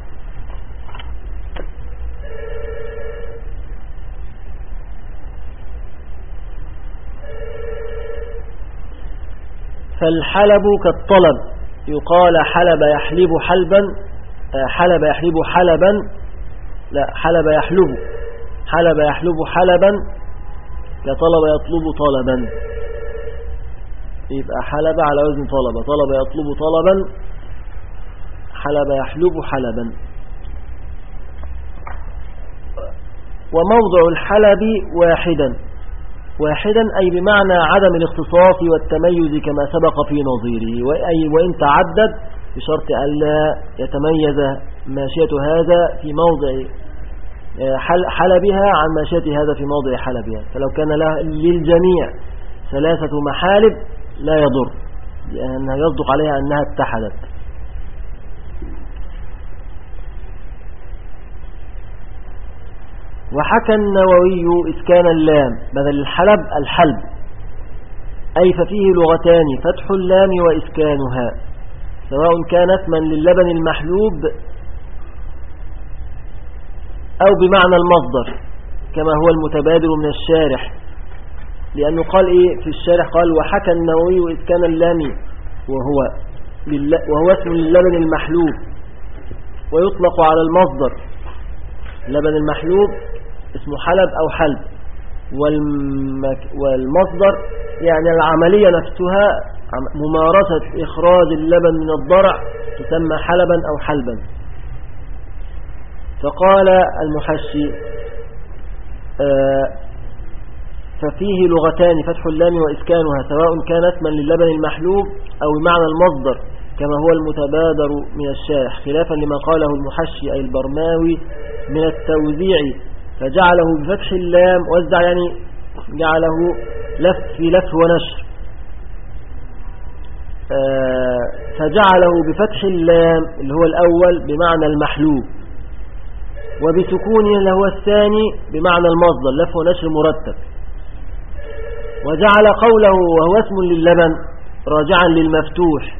فالحلب كالطلب، يقال حلب يحلب حلبا، حلب يحلب حلبا، لا حلب يحلب حلب يحلب حلبا، كطلب يطلب طلبا. يبقى حلب على وزن طلب، طلب يطلب طلبا، حلب يحلب حلبا. وموضع الحلب واحدا، واحدا أي بمعنى عدم الاختصاص والتميز كما سبق في نظيره، أي وإن تعدد بشرط ألا يتميز ماشية هذا في موضع حلبها عن ماشية هذا في موضع حلبها. فلو كان للجميع ثلاثة محالب لا يضر، لأنها يصدق عليها أنها اتحدت. وحكى النووي إسكان اللام بدل الحلب الحلب، أي ففيه لغتان فتح اللام وإسكانها، سواء كان اسما للبن المحلوب أو بمعنى المصدر كما هو المتبادر من الشارح، لأنه قال إيه في الشارح؟ قال وحكى النووي إسكان اللام وهو, وهو اسم للبن المحلوب، ويطلق على المصدر. اللبن المحلوب اسمه حلب أو حلب، والمك والمصدر يعني العملية نفسها ممارسة إخراج اللبن من الضرع تسمى حلبا أو حلبا. فقال المحشي آه ففيه لغتان فتح اللام وإسكانها سواء كان اسما للبن المحلوب أو معنى المصدر كما هو المتبادر من الشارح، خلافا لما قاله المحشي أي البرماوي من التوزيع فجعله بفتح اللام، وزع يعني جعله لف في لف ونشر، آه فجعله بفتح اللام اللي هو الأول بمعنى المحلوب، وبسكونه اللي هو الثاني بمعنى المصدر لف ونشر مرتب، وجعل قوله وهو اسم للبن راجعا للمفتوح،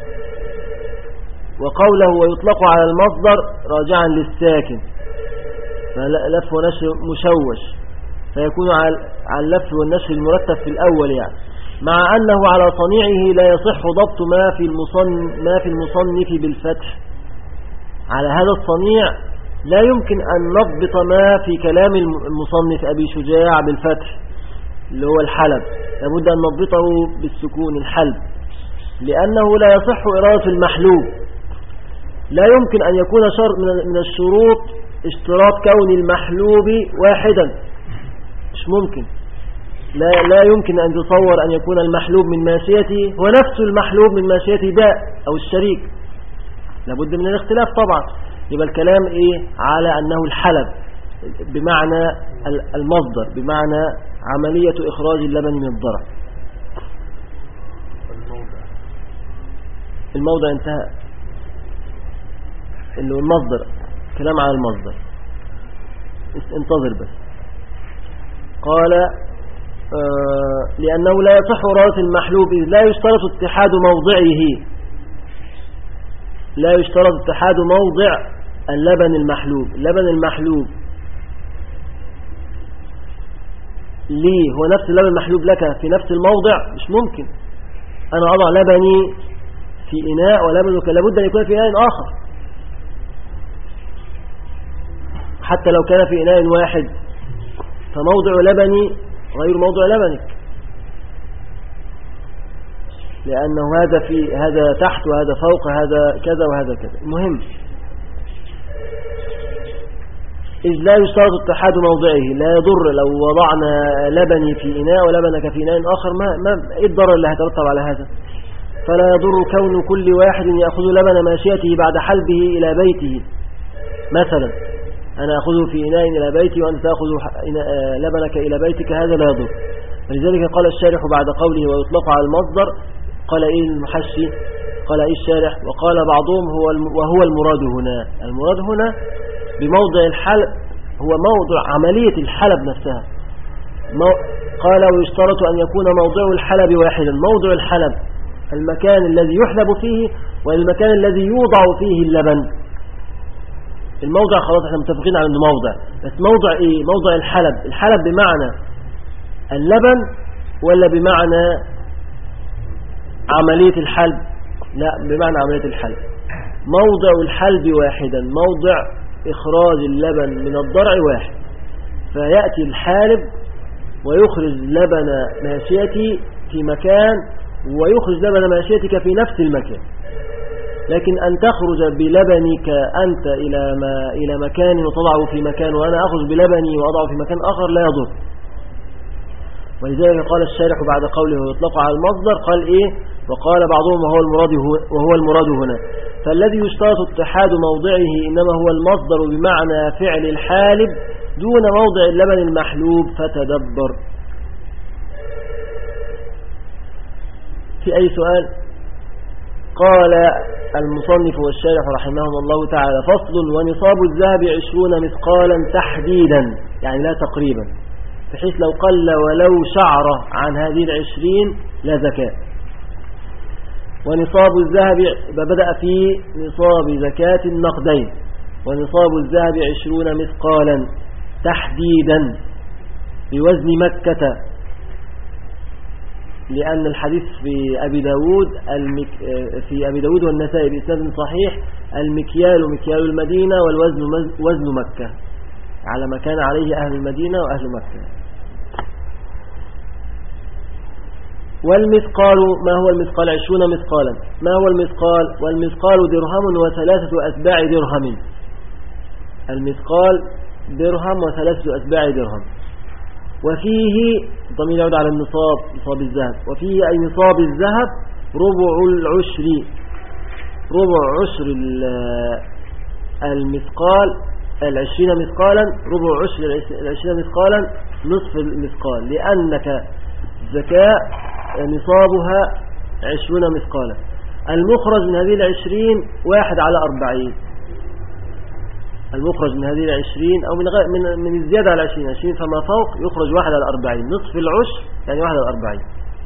وقوله ويطلق على المصدر راجعا للساكن، فلف ونشر مشوش فيكون على اللف والنشر المرتب في الأول يعني، مع أنه على صنيعه لا يصح ضبط ما في المصنف, ما في المصنف بالفتح. على هذا الصنيع لا يمكن أن نضبط ما في كلام المصنف أبي شجاع بالفتح اللي هو الحلب، لابد أن نضبطه بالسكون الحلب، لأنه لا يصح إرادة المحلوب. لا يمكن أن يكون شرط من الشروط اشتراط كون المحلوب واحدا، مش ممكن، لا, لا يمكن أن تصور أن يكون المحلوب من ماشيته هو نفس المحلوب من ماشيته داء أو الشريك، لابد من الاختلاف طبعا. يبقى الكلام إيه على أنه الحلب بمعنى المصدر بمعنى عملية إخراج اللبن من الضرع. الموضع انتهى، اللي هو المصدر، كلام على المصدر، انتظر بس. قال آه لأنه لا يصح وراثة المحلوب إذ لا يشترط اتحاد موضعه، لا يشترط اتحاد موضع اللبن المحلوب. اللبن المحلوب ليه هو نفس اللبن المحلوب لك في نفس الموضع؟ مش ممكن. أنا أضع لبني في إناء ولبنك لابد أن يكون في إناء آخر، حتى لو كان في إناء واحد فموضع لبني غير موضع لبنك، لأنه هذا في هذا تحت وهذا فوق، هذا كذا وهذا كذا. المهم إذ لا يشترط اتحاد موضعه، لا يضر لو وضعنا لبني في إناء ولبنك في إناء آخر، ما, ما إيه الضرر اللي هيترتب على هذا؟ فلا يضر كون كل واحد يأخذ لبن ماشيته بعد حلبه إلى بيته. مثلا أنا أخذه في إناء إلى بيتي وأنت تأخذ لبنك إلى بيتك، هذا لا يضر. فلذلك قال الشارح بعد قوله ويطلق على المصدر، قال إيه المحشي؟ قال إيه الشارح؟ وقال بعضهم هو وهو المراد هنا، المراد هنا بموضع الحلب هو موضع عملية الحلب نفسها. قال ويشترط أن يكون موضع الحلب واحدا. موضع الحلب المكان الذي يحلب فيه والمكان الذي يوضع فيه اللبن. الموضع خلاص احنا متفقين على انه موضع، بس موضع ايه؟ موضع الحلب. الحلب بمعنى اللبن ولا بمعنى عملية الحلب؟ لا، بمعنى عملية الحلب. موضع الحلب واحدا، موضع إخراج اللبن من الضرع واحد، فيأتي الحالب ويخرج لبن ماشيتي في مكان ويخرج لبن ماشيتك في نفس المكان. لكن أن تخرج بلبنك أنت إلى ما إلى مكان وتضعه في مكان، وأنا أخرج بلبني وأضعه في مكان آخر، لا يضر. ولذلك قال الشارح بعد قوله ويطلق على المصدر، قال إيه؟ وقال بعضهم وهو المراد وهو المراد هنا. فالذي يشترط اتحاد موضعه إنما هو المصدر بمعنى فعل الحالب دون موضع اللبن المحلوب، فتدبر. في أي سؤال؟ قال المصنف والشارح رحمهم الله تعالى: فصل: ونصاب الذهب عشرون مثقالا تحديدا، يعني لا تقريبا، بحيث لو قل ولو شعرة عن هذه العشرين لا زكاة. ونصاب الذهب بدأ في نصاب زكاة النقدين. ونصاب الذهب عشرون مثقالا تحديدا بوزن مكة، لأن الحديث في أبي داود المك... في أبي داود والنسائي بإسناد صحيح: المكيال مكيال المدينة والوزن وزن مكة، على ما كان عليه أهل المدينة وأهل مكة. والمثقال ما هو المثقال؟ عشرون مثقالا. ما هو المثقال؟ والمثقال درهم وثلاثة أتباع درهم. المثقال درهم وثلاثة أتباع درهم. وفيه ضمير يعود على النصاب، نصاب الذهب. وفيه أي نصاب الذهب ربع العشر، ربع عشر المثقال العشرين مثقالا، ربع عشر العشرين مثقالا نصف المثقال، لأنك زكاة نصابها عشرون مثقالا. المخرج من هذه العشرين واحد على أربعين، المخرج من هذه العشرين أو من, غير من, من الزيادة على عشرين، عشرين فما فوق يخرج واحد على أربعين، نصف العشر يعني واحد على أربعين.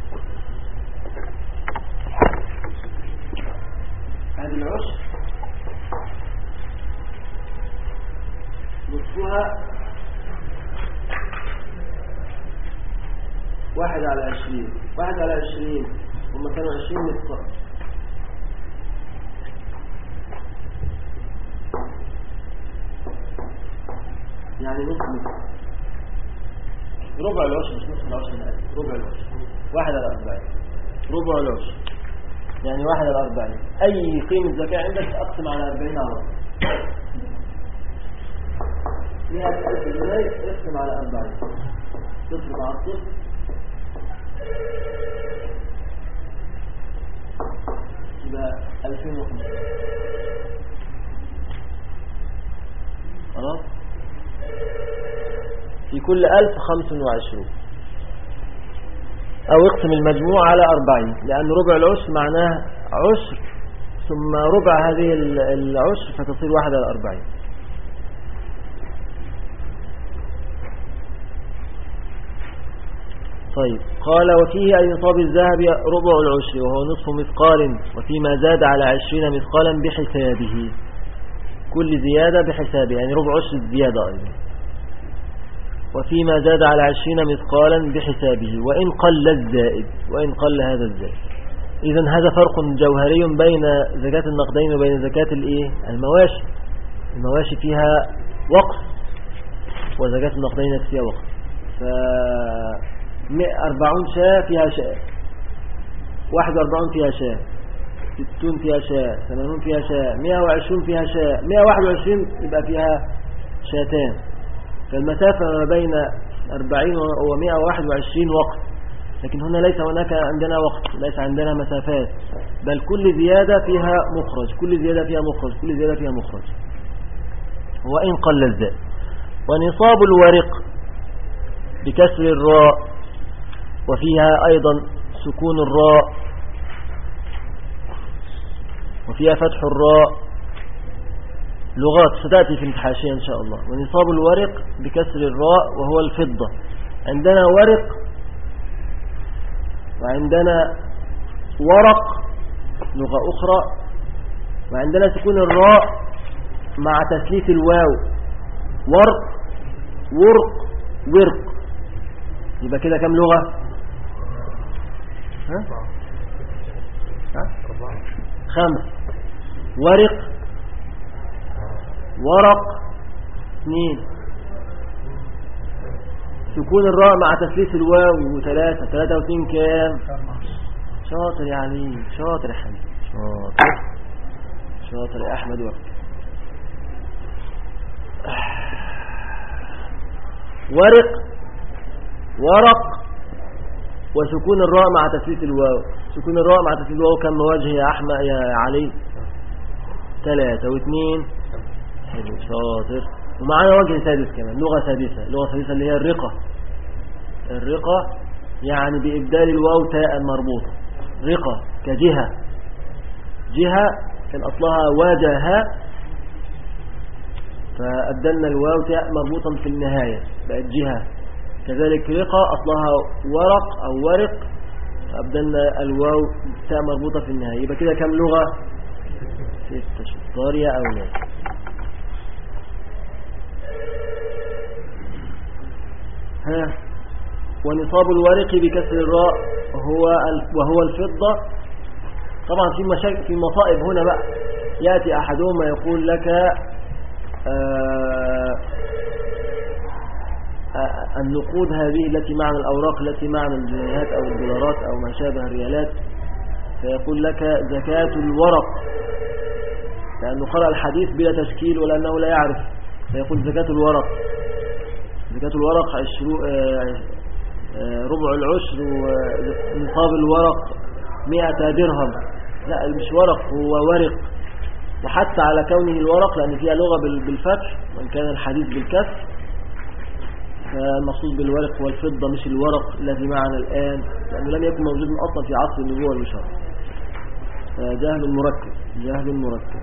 هذه العشر نصفها واحد على عشرين، واحد على عشرين هم كانوا عشرين مثقال، يعني نصف مثقال، ربع العشر مش نصف العشر، ربع العشر واحد على أربعين، ربع العشر يعني واحد على أربعين. أي قيمة زكاة عندك أقسم على أربعين على مئة ألف جنيه اقسم على أربعين، صفر مع الصفر يبقى ألفين وخمسين. خلاص، في كل ألف خمس وعشرون، أو اقسم المجموع على أربعين، لأن ربع العشر معناه عشر ثم ربع هذه العشر فتصير واحد على أربعين. طيب، قال وفيه أي نصاب الذهب ربع العشر وهو نصف مثقال، وفيما زاد على عشرين مثقالا بحسابه، كل زيادة بحسابه يعني ربع عشر الزيادة أيضا. وفيما زاد على عشرين مثقالا بحسابه وإن قل الزائد، وإن قل هذا الزائد. إذن هذا فرق جوهري بين زكاة النقدين وبين زكاة الإيه؟ المواشي. المواشي فيها وقف وزكاة النقدين فيها وقف. ف أربعون شاة فيها شاة، واحد وأربعون فيها شاة، ستون فيها شاة، ثمانون فيها شاة، مئة وعشرون فيها شاة، مئة وواحد وعشرين يبقى فيها شاتان. فالمسافة ما بين أربعين ومئة وواحد وعشرين وقت، لكن هنا ليس هناك عندنا وقت، ليس عندنا مسافات، بل كل زيادة فيها مخرج، كل زيادة فيها مخرج، كل زيادة فيها مخرج. وإن قل الزائد. ونصاب الورق بكسر الراء وفيها أيضا سكون الراء وفيها فتح الراء، لغات ستأتي في الحاشية إن شاء الله. ونصاب الورق بكسر الراء وهو الفضة. عندنا ورق وعندنا ورق لغة أخرى، وعندنا سكون الراء مع تثليث الواو، ورق ورق ورق، يبقى كده كم لغة؟ ها؟ ها؟ خمس. ورق ورق اثنين، سكون الراء مع تثليث الواو ثلاثة، ثلاثة واثنين كام؟ شاطر يا علي، شاطر يا حمد، شاطر شاطر يا أحمد. وقت ورق ورق وسكون الراء مع تثليث الواو. سكون الراء مع تثليث الواو كم وجه يا أحمد يا علي؟ ثلاثة واثنين، حلو شاطر. ومعنا وجه سادس كمان، لغة سادسة، لغة سادسة اللي هي الرقة. الرقة يعني بإبدال الواو تاء مربوطة، رقة كجهة، جهة كان أصلها واجهة فأبدلنا الواو تاء مربوطا في النهاية بقت جهة. كذلك رقة أصلها ورق أو ورق فأبدلنا الواو تاء مربوطة في النهاية. يبقى كده كم لغة؟ ستة. شطار يا أولاد. ها. ونصاب الورق بكسر الراء هو وهو الفضة. طبعا في مشاكل في مصائب هنا بقى، يأتي أحدهم يقول لك النقود هذه التي معنى الأوراق التي معنى الجنيهات أو الدولارات أو ما شابه الريالات، فيقول لك زكاة الورق، لأنه قرأ الحديث بلا تشكيل ولأنه لا يعرف، فيقول زكاة الورق. زكاة الورق عشرو ربع العشر، ونصاب الورق مئة درهم. لا، مش ورق، هو ورق، وحتى على كونه الورق لأن فيها لغة بالفتح وإن كان الحديث بالكسر، فالمقصود بالورق هو الفضة مش الورق الذي معنا الآن، لأنه لم يكن موجود أصلا في عصر النبوة والبشارة. فجهل مركب، جهل مركب.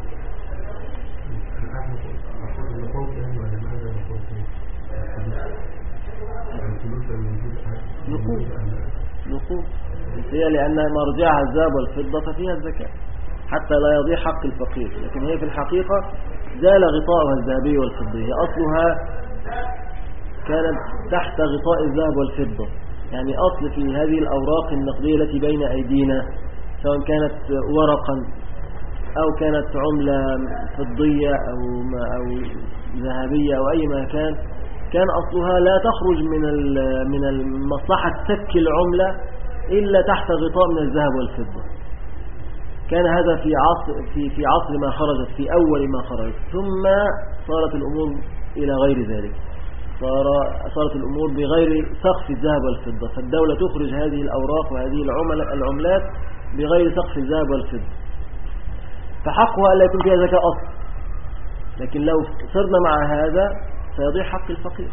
نقود نقود هي لأن مرجعها الذهب والفضة ففيها الزكاة حتى لا يضيع حق الفقير، لكن هي في الحقيقة زال غطاؤها الذهبي والفضي. أصلها كانت تحت غطاء الذهب والفضة، يعني أصل في هذه الأوراق النقدية التي بين أيدينا سواء كانت ورقا أو كانت عملة فضية أو, أو ذهبية أو أي ما كان، كان أصلها لا تخرج من من المصلحة سك العملة إلا تحت غطاء من الذهب والفضة. كان هذا في عصر في في عصر ما خرجت، في أول ما خرجت، ثم صارت الأمور إلى غير ذلك، صار صارت الأمور بغير سقف الذهب والفضة، فالدولة تخرج هذه الأوراق وهذه العملات بغير سقف الذهب والفضة، فحقها ألا يكون فيها زكاة أصل. لكن لو صرنا مع هذا سيضيع حق الفقير.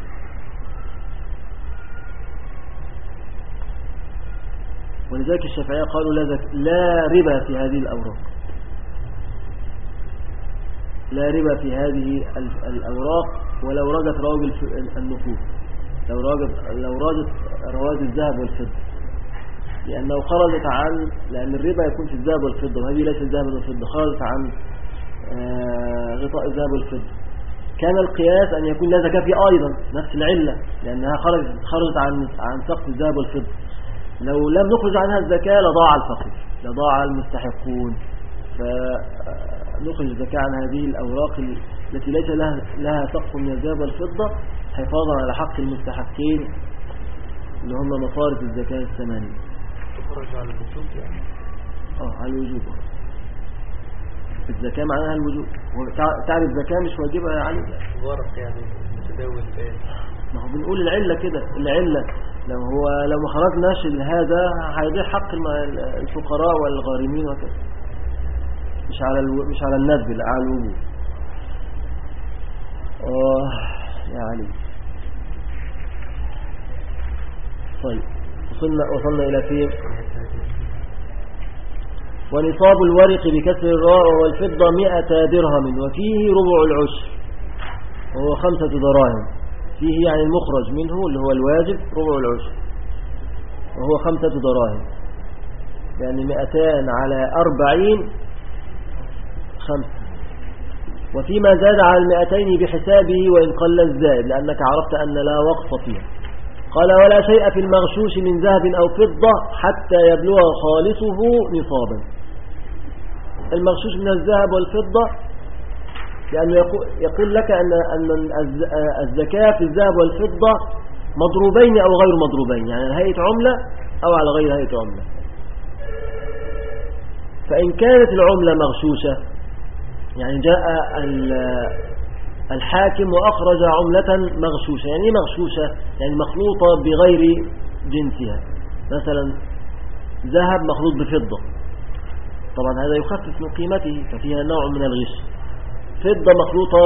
ولذلك الشافعية قالوا لا, لا ربا في هذه الأوراق، لا ربا في هذه الأوراق ولو رجت رواج النقود، لو رجت لو رجت رواج الذهب والفضة، لأنه خرجت عن، لأن الربا يكون في الذهب والفضة وهذه ليس الذهب والفضة، خرجت عن غطاء الذهب والفضة. كان القياس أن يكون لا زكاة فيه أيضا نفس العلة، لأنها خرجت خرجت عن عن سقف الذهب والفضة. لو لم نخرج عنها الزكاة لضاع الفقير، لضاع المستحقون. فنخرج الزكاة عن هذه الأوراق التي ليس لها, لها سقف من الذهب والفضة حفاظا على حق المستحقين اللي هم مصارف الزكاة الثمانية. تخرج على الوجوب يعني؟ اه على الوجوب. الزكاة معناها الوجوب. تعرف الزكاة مش واجبة يا علي؟ ورق يعني متداول ايه؟ ما هو بنقول العلة كده، العلة لو هو لو ما خرجناش هذا هيضيع حق الفقراء والغارمين وكذا، مش على الو... مش على الندب، لا على الوجوب. اه يا علي. طيب وصلنا وصلنا الى فين؟ ونصاب الورق بكسر الراء والفضة مئة درهم وفيه ربع العشر وهو خمسة دراهم. فيه يعني المخرج منه اللي هو الواجب ربع العشر وهو خمسة دراهم، يعني مئتان على أربعين خمسة. وفيما زاد على المئتين بحسابه وإن قل الزائد، لأنك عرفت أن لا وقف فيها. قال ولا شيء في المغشوش من ذهب أو فضة حتى يبلغ خالصه نصابا. المغشوش من الذهب والفضة لأنه يقول لك أن الزكاة في الذهب والفضة مضروبين أو غير مضروبين، يعني على هيئة عملة أو على غير هيئة عملة. فإن كانت العملة مغشوشة، يعني جاء الحاكم وأخرج عملة مغشوشة. يعني إيه مغشوشة؟ يعني مخلوطة بغير جنسها، مثلا ذهب مخلوط بفضة، طبعا هذا يخفف من قيمته ففيها نوع من الغش. فضة مخلوطة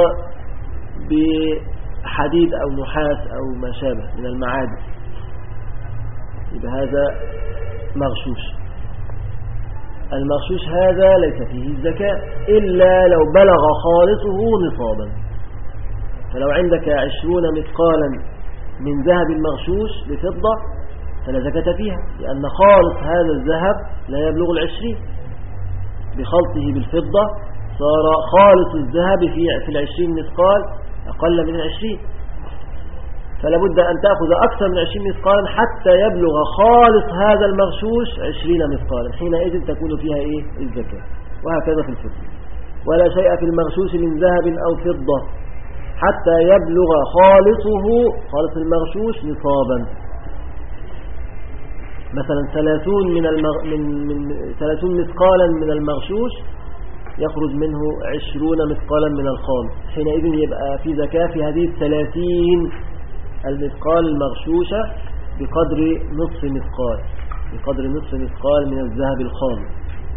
بحديد أو نحاس أو ما شابه من المعادن، يبقى هذا مغشوش. المغشوش هذا ليس فيه الزكاة إلا لو بلغ خالصه نصابا. فلو عندك عشرون مثقالا من ذهب مغشوش بفضة فلا زكاة فيها، لأن خالص هذا الذهب لا يبلغ العشرين. بخلطه بالفضة صار خالص الذهب في في العشرين مثقال أقل من العشرين، فلا بد أن تأخذ أكثر من عشرين مثقالا حتى يبلغ خالص هذا المغشوش عشرين مثقالا، حينئذ تكون فيها إيه الزكاة. وهكذا في الفضة. ولا شيء في المغشوش من ذهب أو فضة حتى يبلغ خالصه خالص المغشوش نصابا. مثلا ثلاثون من المغ... من من ثلاثون مثقالا من المغشوش يخرج منه عشرون مثقالا من الخالص، حينئذ يبقى في زكاة في هذه الثلاثين المثقال المغشوشة بقدر نصف مثقال، بقدر نصف مثقال من الذهب الخالص.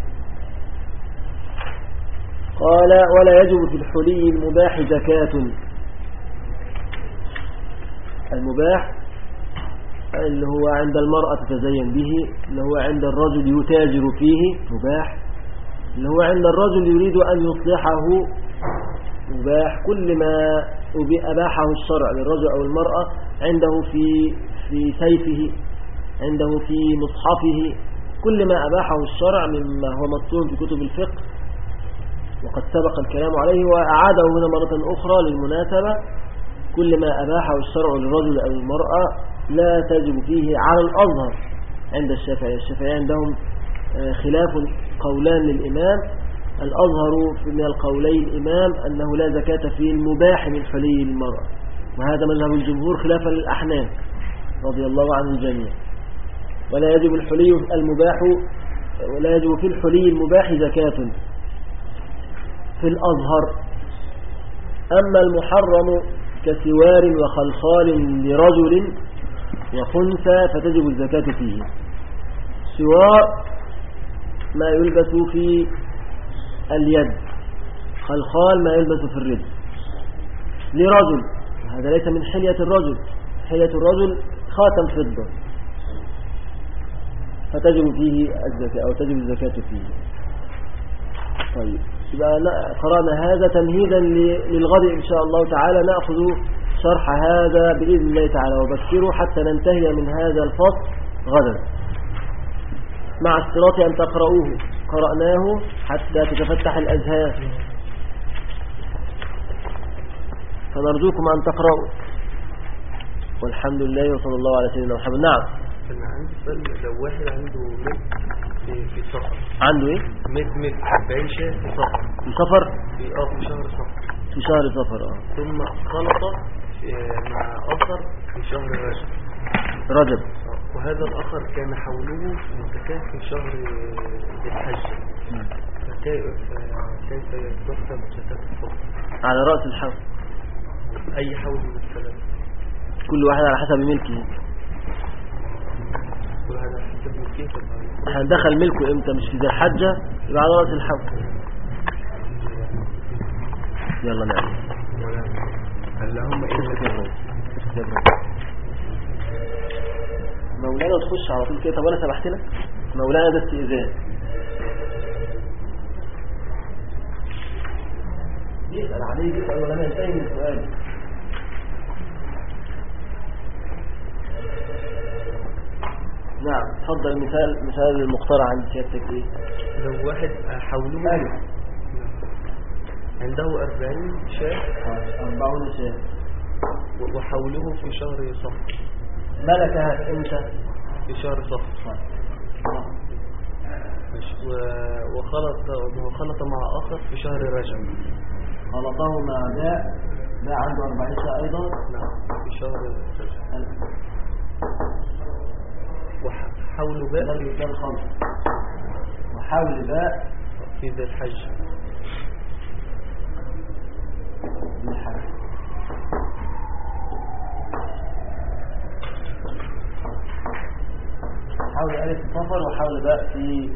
قال ولا يجب في الحلي المباح زكاة. المباح اللي هو عند المرأة تتزين به، اللي هو عند الرجل يتاجر فيه مباح، اللي هو عند الرجل يريد أن يصلحه مباح. كل ما أباحه الشرع للرجل أو المرأة عنده في في سيفه، عنده في مصحفه، كل ما أباحه الشرع مما هو مطلوب في كتب الفقه وقد سبق الكلام عليه وأعاده هنا مرة أخرى للمناسبة. كل ما أباحه الشرع للرجل أو المرأة لا تجب فيه على الأظهر عند الشافعية. الشافعية عندهم خلاف قولان للإمام، الأظهر من القولين الإمام أنه لا زكاة في المباح من حلي المرأة، وهذا مذهب الجمهور خلافا للأحناف رضي الله عن الجميع. ولا يجب الحلي المباح ولا يجب في الحلي المباح زكاة في الأظهر. أما المحرم كسوار وخلخال لرجل وخنثى فتجب الزكاة فيه. سوار ما يلبس في اليد، خلخال ما يلبس في الرجل لرجل، هذا ليس من حلية الرجل. حلية الرجل خاتم فضة فتجب فيه الزكاة أو تجب الزكاة فيه. طيب يبقى قرأنا هذا تمهيدا للغد إن شاء الله تعالى، نأخذ شرح هذا بإذن الله تعالى وبشره حتى ننتهي من هذا الفصل غدا، مع اشتراط أن تقرؤوه، قرأناه حتى تتفتح الأذهان، فنرجوكم أن تقرأوا. والحمد لله وصلى الله على سيدنا محمد. نعم. أنا عندي سؤال، لو واحد عنده ملك في في سفر، عنده إيه؟ ملك ملك أربعين شاة في سفر، في سفر في اه في شهر سفر، في شهر سفر اه ثم خلط مع آخر في شهر رجب رجب وهذا الآخر كان حوله متكافئ في شهر ذي الحج، فكيف كيف تحسب زكاة الفطر على رأس الحول؟ أي حول من الثلاثة؟ كل واحد على حسب ملكه. كل هذا حسب ملكه. احنا دخل ملكه امتى؟ مش في ذي الحجة، يبقى على رأس الحول. يلا نعم. اللهم إلا مولانا تخش على طول كده. طب انا سمحت لك مولانا، ده استئذان. يسأل عليه يسأل ولا ما ينتهي من السؤال. نعم تفضل. مثال مثال المختار عند سيادتك ايه؟ لو واحد حوله ألف عنده أربعين شاة، أربعون شاة، وحوله في شهر صفر، ملكها امتى؟ في شهر صفر، وخلط وخلط مع آخر في شهر رجب، خلطه مع داء، داء عنده أربعين شاة أيضا، نعم في شهر رجب، وحول باء في كان خمس، وحول باء في ذي الحج بالحج. حول ألف في صفر وحول باء في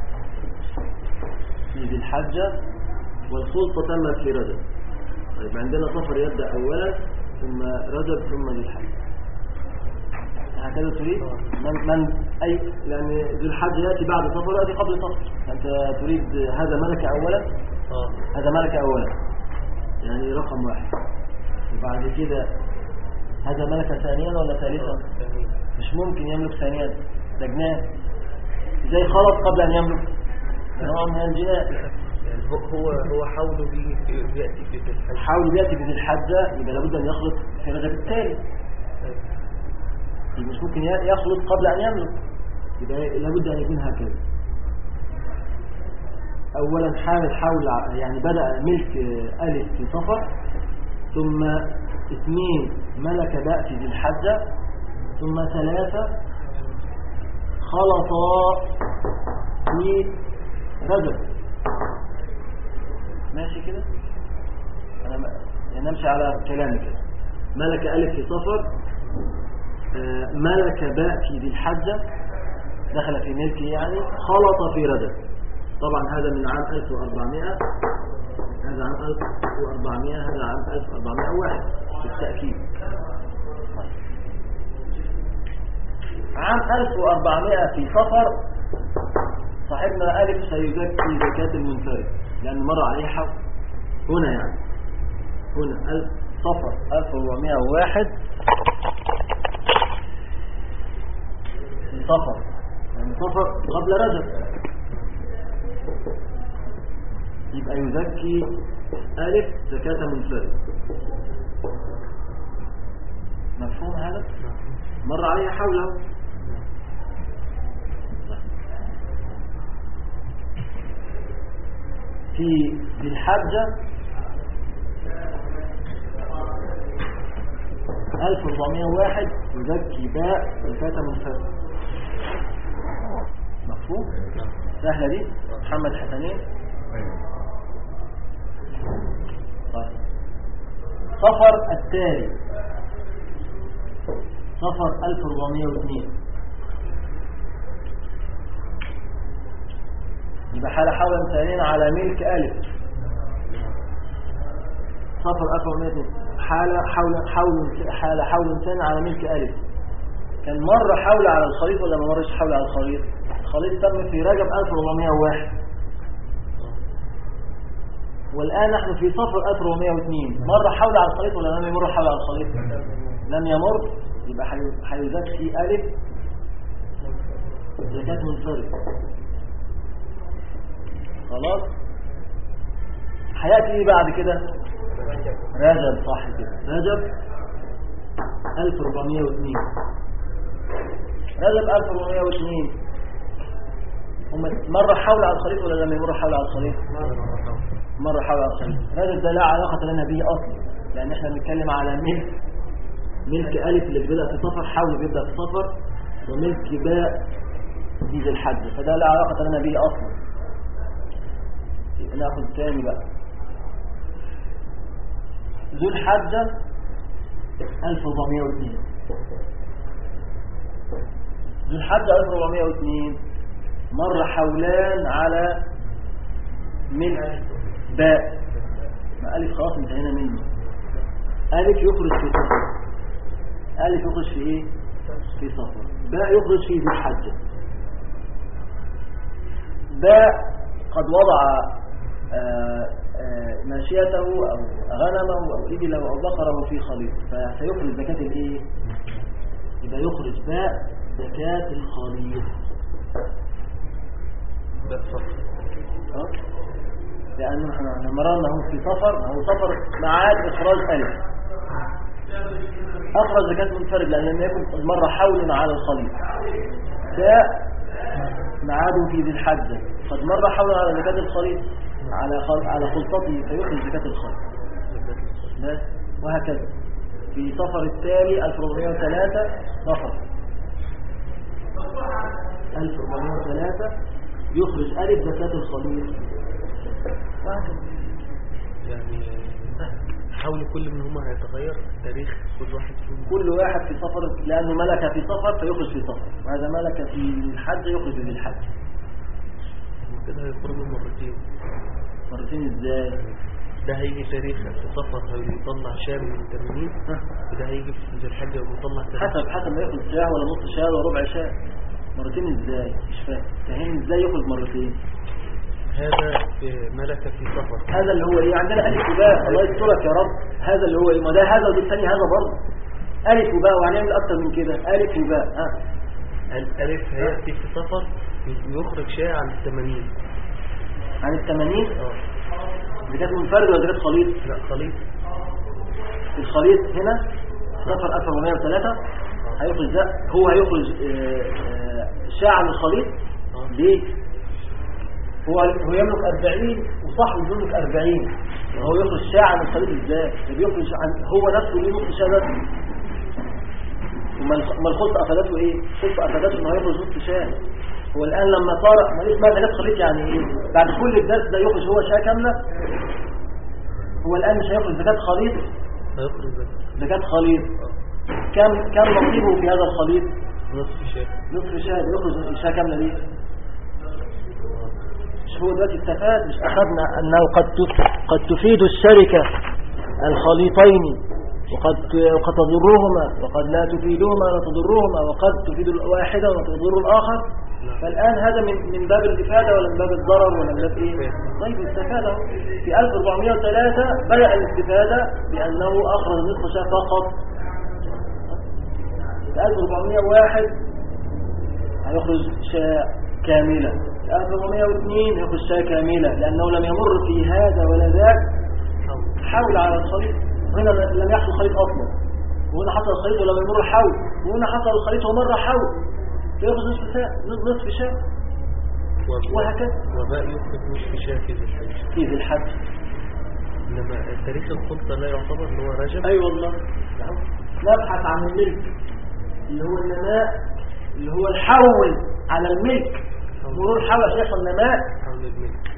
في ذي الحجة، والخلطة تمت في رجب. طيب عندنا صفر يبدأ أولا ثم رجب ثم ذي الحجة، هكذا تريد؟ من, من أي لأن ذي الحجة يأتي بعد صفر يأتي قبل صفر، أنت تريد هذا ملك أولا؟ آه. هذا ملك أولا يعني رقم واحد، وبعد كده هذا ملك ثانيا ولا ثالثا؟ مش ممكن يملك ثانيا، ده جنان. زي خلط قبل أن يملك، نوع من الجنان. يعني هو هو حوله بيأتي في ذي الحجة، حوله بيأتي في ذي الحجة، يبقى لابد أن يخلط في رجب التالي. مش ممكن يخلط قبل أن يملك، يبقى لابد أن يكون هكذا. أولا حامل حول، يعني بدأ ملك ألف في صفر ثم اثنين ملك باء في ذي الحجة، ثم ثلاثة خلطا في رجب. ماشي كده؟ أنا م... يعني نمشي على كلامي كده. ملك ألف في صفر، آه ملك باء في ذي الحجة، دخل في ملكه يعني، خلط في رجب. طبعا هذا من عام ألف وأربعمائة، هذا عام ألف وأربعمائة، هذا عام ألف وأربعمائة وواحد بالتأكيد. عام ألف وأربعمائة في صفر صاحبنا ألف سيزكي زكاة المنفرد، لأن مر عليه حول هنا، يعني هنا ألف صفر ألف وأربعمائة وواحد في صفر، يعني صفر قبل رجب، يبقى يزكي ألف زكاة منفرد. مفهوم هذا؟ مر عليه حوله. في ذي الحجة ألف وأربعمائة وواحد يزكي باء زكاة منفرد. مفهوم؟ سهلة دي؟ محمد حسنين. طيب صفر التالي صفر ألف وأربعمائة واثنين، يبقى حال حولا ثانيا على ملك ألف. صفر ألف وأربعمائة واثنين حال حول حول حال حول ثاني على ملك ألف. كان مر حول على الخليط ولا ما مرش حول على الخليط؟ الخليط تم في رجب ألف وأربعمائة وواحد، والآن نحن في صفر ألف وأربعمائة واثنين. مر حول على الخليط ولا لم يمر حول على الخليط؟ لم يمر، يبقى حيزكي ألف زكاة منفرد. خلاص. حياتي ايه بعد كده؟ رجب. صح كده، رجب ألف وأربعمائة واثنين. رجب ألف وأربعمائة واثنين مر حول على الخليط ولا لم يمر حول على الخليط؟ مر حول على الخليط. رجب ده لا علاقة لنا به أصلا، لأن احنا بنتكلم على ملك ملك ألف اللي بيبدأ في صفر، حول بيبدأ في صفر، وملك باء في ذي الحجة، فده لا علاقة لنا به أصلا. ناخذ ثاني بقى ذو الحجة ألف وأربعمائة واثنين. ذو الحجة ألف وأربعمائة واثنين مر حولان على ملك باء. ما ألف خلاص انتهينا منه. ألف يخرج في صفر، ألف يخرج في إيه؟ في صفر. باء يخرج في ذو الحجة. باء قد وضع آآ آآ ماشيته أو غنمه أو إبله أو بقره في خليط، فسيخرج زكاة الإيه؟ إذا يخرج باء زكاة الخليط. باء صفر، لأنه نحن مررنا في صفر، هو صفر معاد إخراج ألف، أخرج زكاة منفرد لأن لم يكن مر حول على الخليط. باء معاده في ذي الحجة قد مر حول على زكاة الخليط على خل... على خلطته، فيخرج زكاة الخليط. بس وهكذا في صفر التالي ألف وأربعمائة وثلاثة صفر ألف وأربعمائة وثلاثة يخرج ألف زكاة الخليط. وهكذا يعني حول كل منهما هيتغير تاريخ كل واحد فيهم. كل واحد في صفر، لأنه ملك في صفر فيخرج في صفر، وهذا ملك في الحج يخرج في الحج. كده هيخرجوا مرتين. مرتين ازاي؟ ده هيجي تاريخ في صفر هيطلع شاه من ثمانين، وده هيجي في ذي الحجة ويطلع ثلاثين. حسب حسب ما ياخد شاه ولا نص شاه ولا ربع شاه. مرتين ازاي؟ مش فاهم. فاهم ازاي يخرج مرتين؟ هذا ملك في صفر. هذا اللي هو ايه؟ عندنا ألف وباء، الله يسترك يا رب. هذا اللي هو ايه؟ ما ده هذا ودي الثاني هذا برضه. ألف وباء، وهنعمل أكتر من كده. ألف وباء. ها. الألف هيأتي في صفر يخرج شاه عن الثمانين. عن الثمانين؟ اه. زكاة منفرد ولا زكاة خليط؟ لا خليط. الخليط هنا صفر ألف وأربعمائة وثلاثة هيخرج ده، هو هيخرج شاه عن الخليط. ليه؟ هو هو يملك أربعين وصاحبه يملك أربعين، هو يخرج شاة عن الخليط ازاي؟ ده بيخرج عن هو نفسه ليه نصف شاة بس. وما الخلط افادته ايه؟ الخلط افادته انه يخرج نصف شاة. هو الان لما صار ما اسمها زكاة خليط يعني ايه؟ بعد كل الدرس ده يخرج هو شاة كاملة. هو الان مش هيخرج زكاة خليط، هيخرج زكاة خليط. كم كم نصيبه في هذا الخليط؟ نصف شاة. نصف شاة. يخرج شاة كاملة ليه؟ مش هو دلوقتي استفاد؟ مش أخذنا أنه قد قد تفيد الشركة الخليطين وقد وقد تضرهما وقد لا تفيدهما ولا تضرهما وقد تفيد الواحدة ولا تضر الآخر. فالآن هذا من من باب الإفادة ولا من باب الضرر ولا من باب إيه؟ طيب استفاده في ألف وأربعمائة وثلاثة بدأ الاستفادة بأنه أخرج نصف شاة فقط. في ألف وأربعمائة وواحد هيخرج شاة كاملة. في ألف وأربعمائة واثنين هيخرج شاة كاملة لأنه لم يمر في هذا ولا ذاك حول على الخليط. هنا لم يحصل خليط أصلا، وهنا حصل الخليط ولم يمر حول، وهنا حصل الخليط ومر حول، فيخرج نصف شاة نصف شاة وهكذا. وباء يخرج نصف شاة في ذي الحج. في ذي الحج. إنما تاريخ الخلطة لا يعتبر اللي هو رجب. أي أيوة والله. نبحث عن الملك اللي هو النماء، اللي هو الحول على الملك. مرور حول عشان يحصل نماء. حول الملك.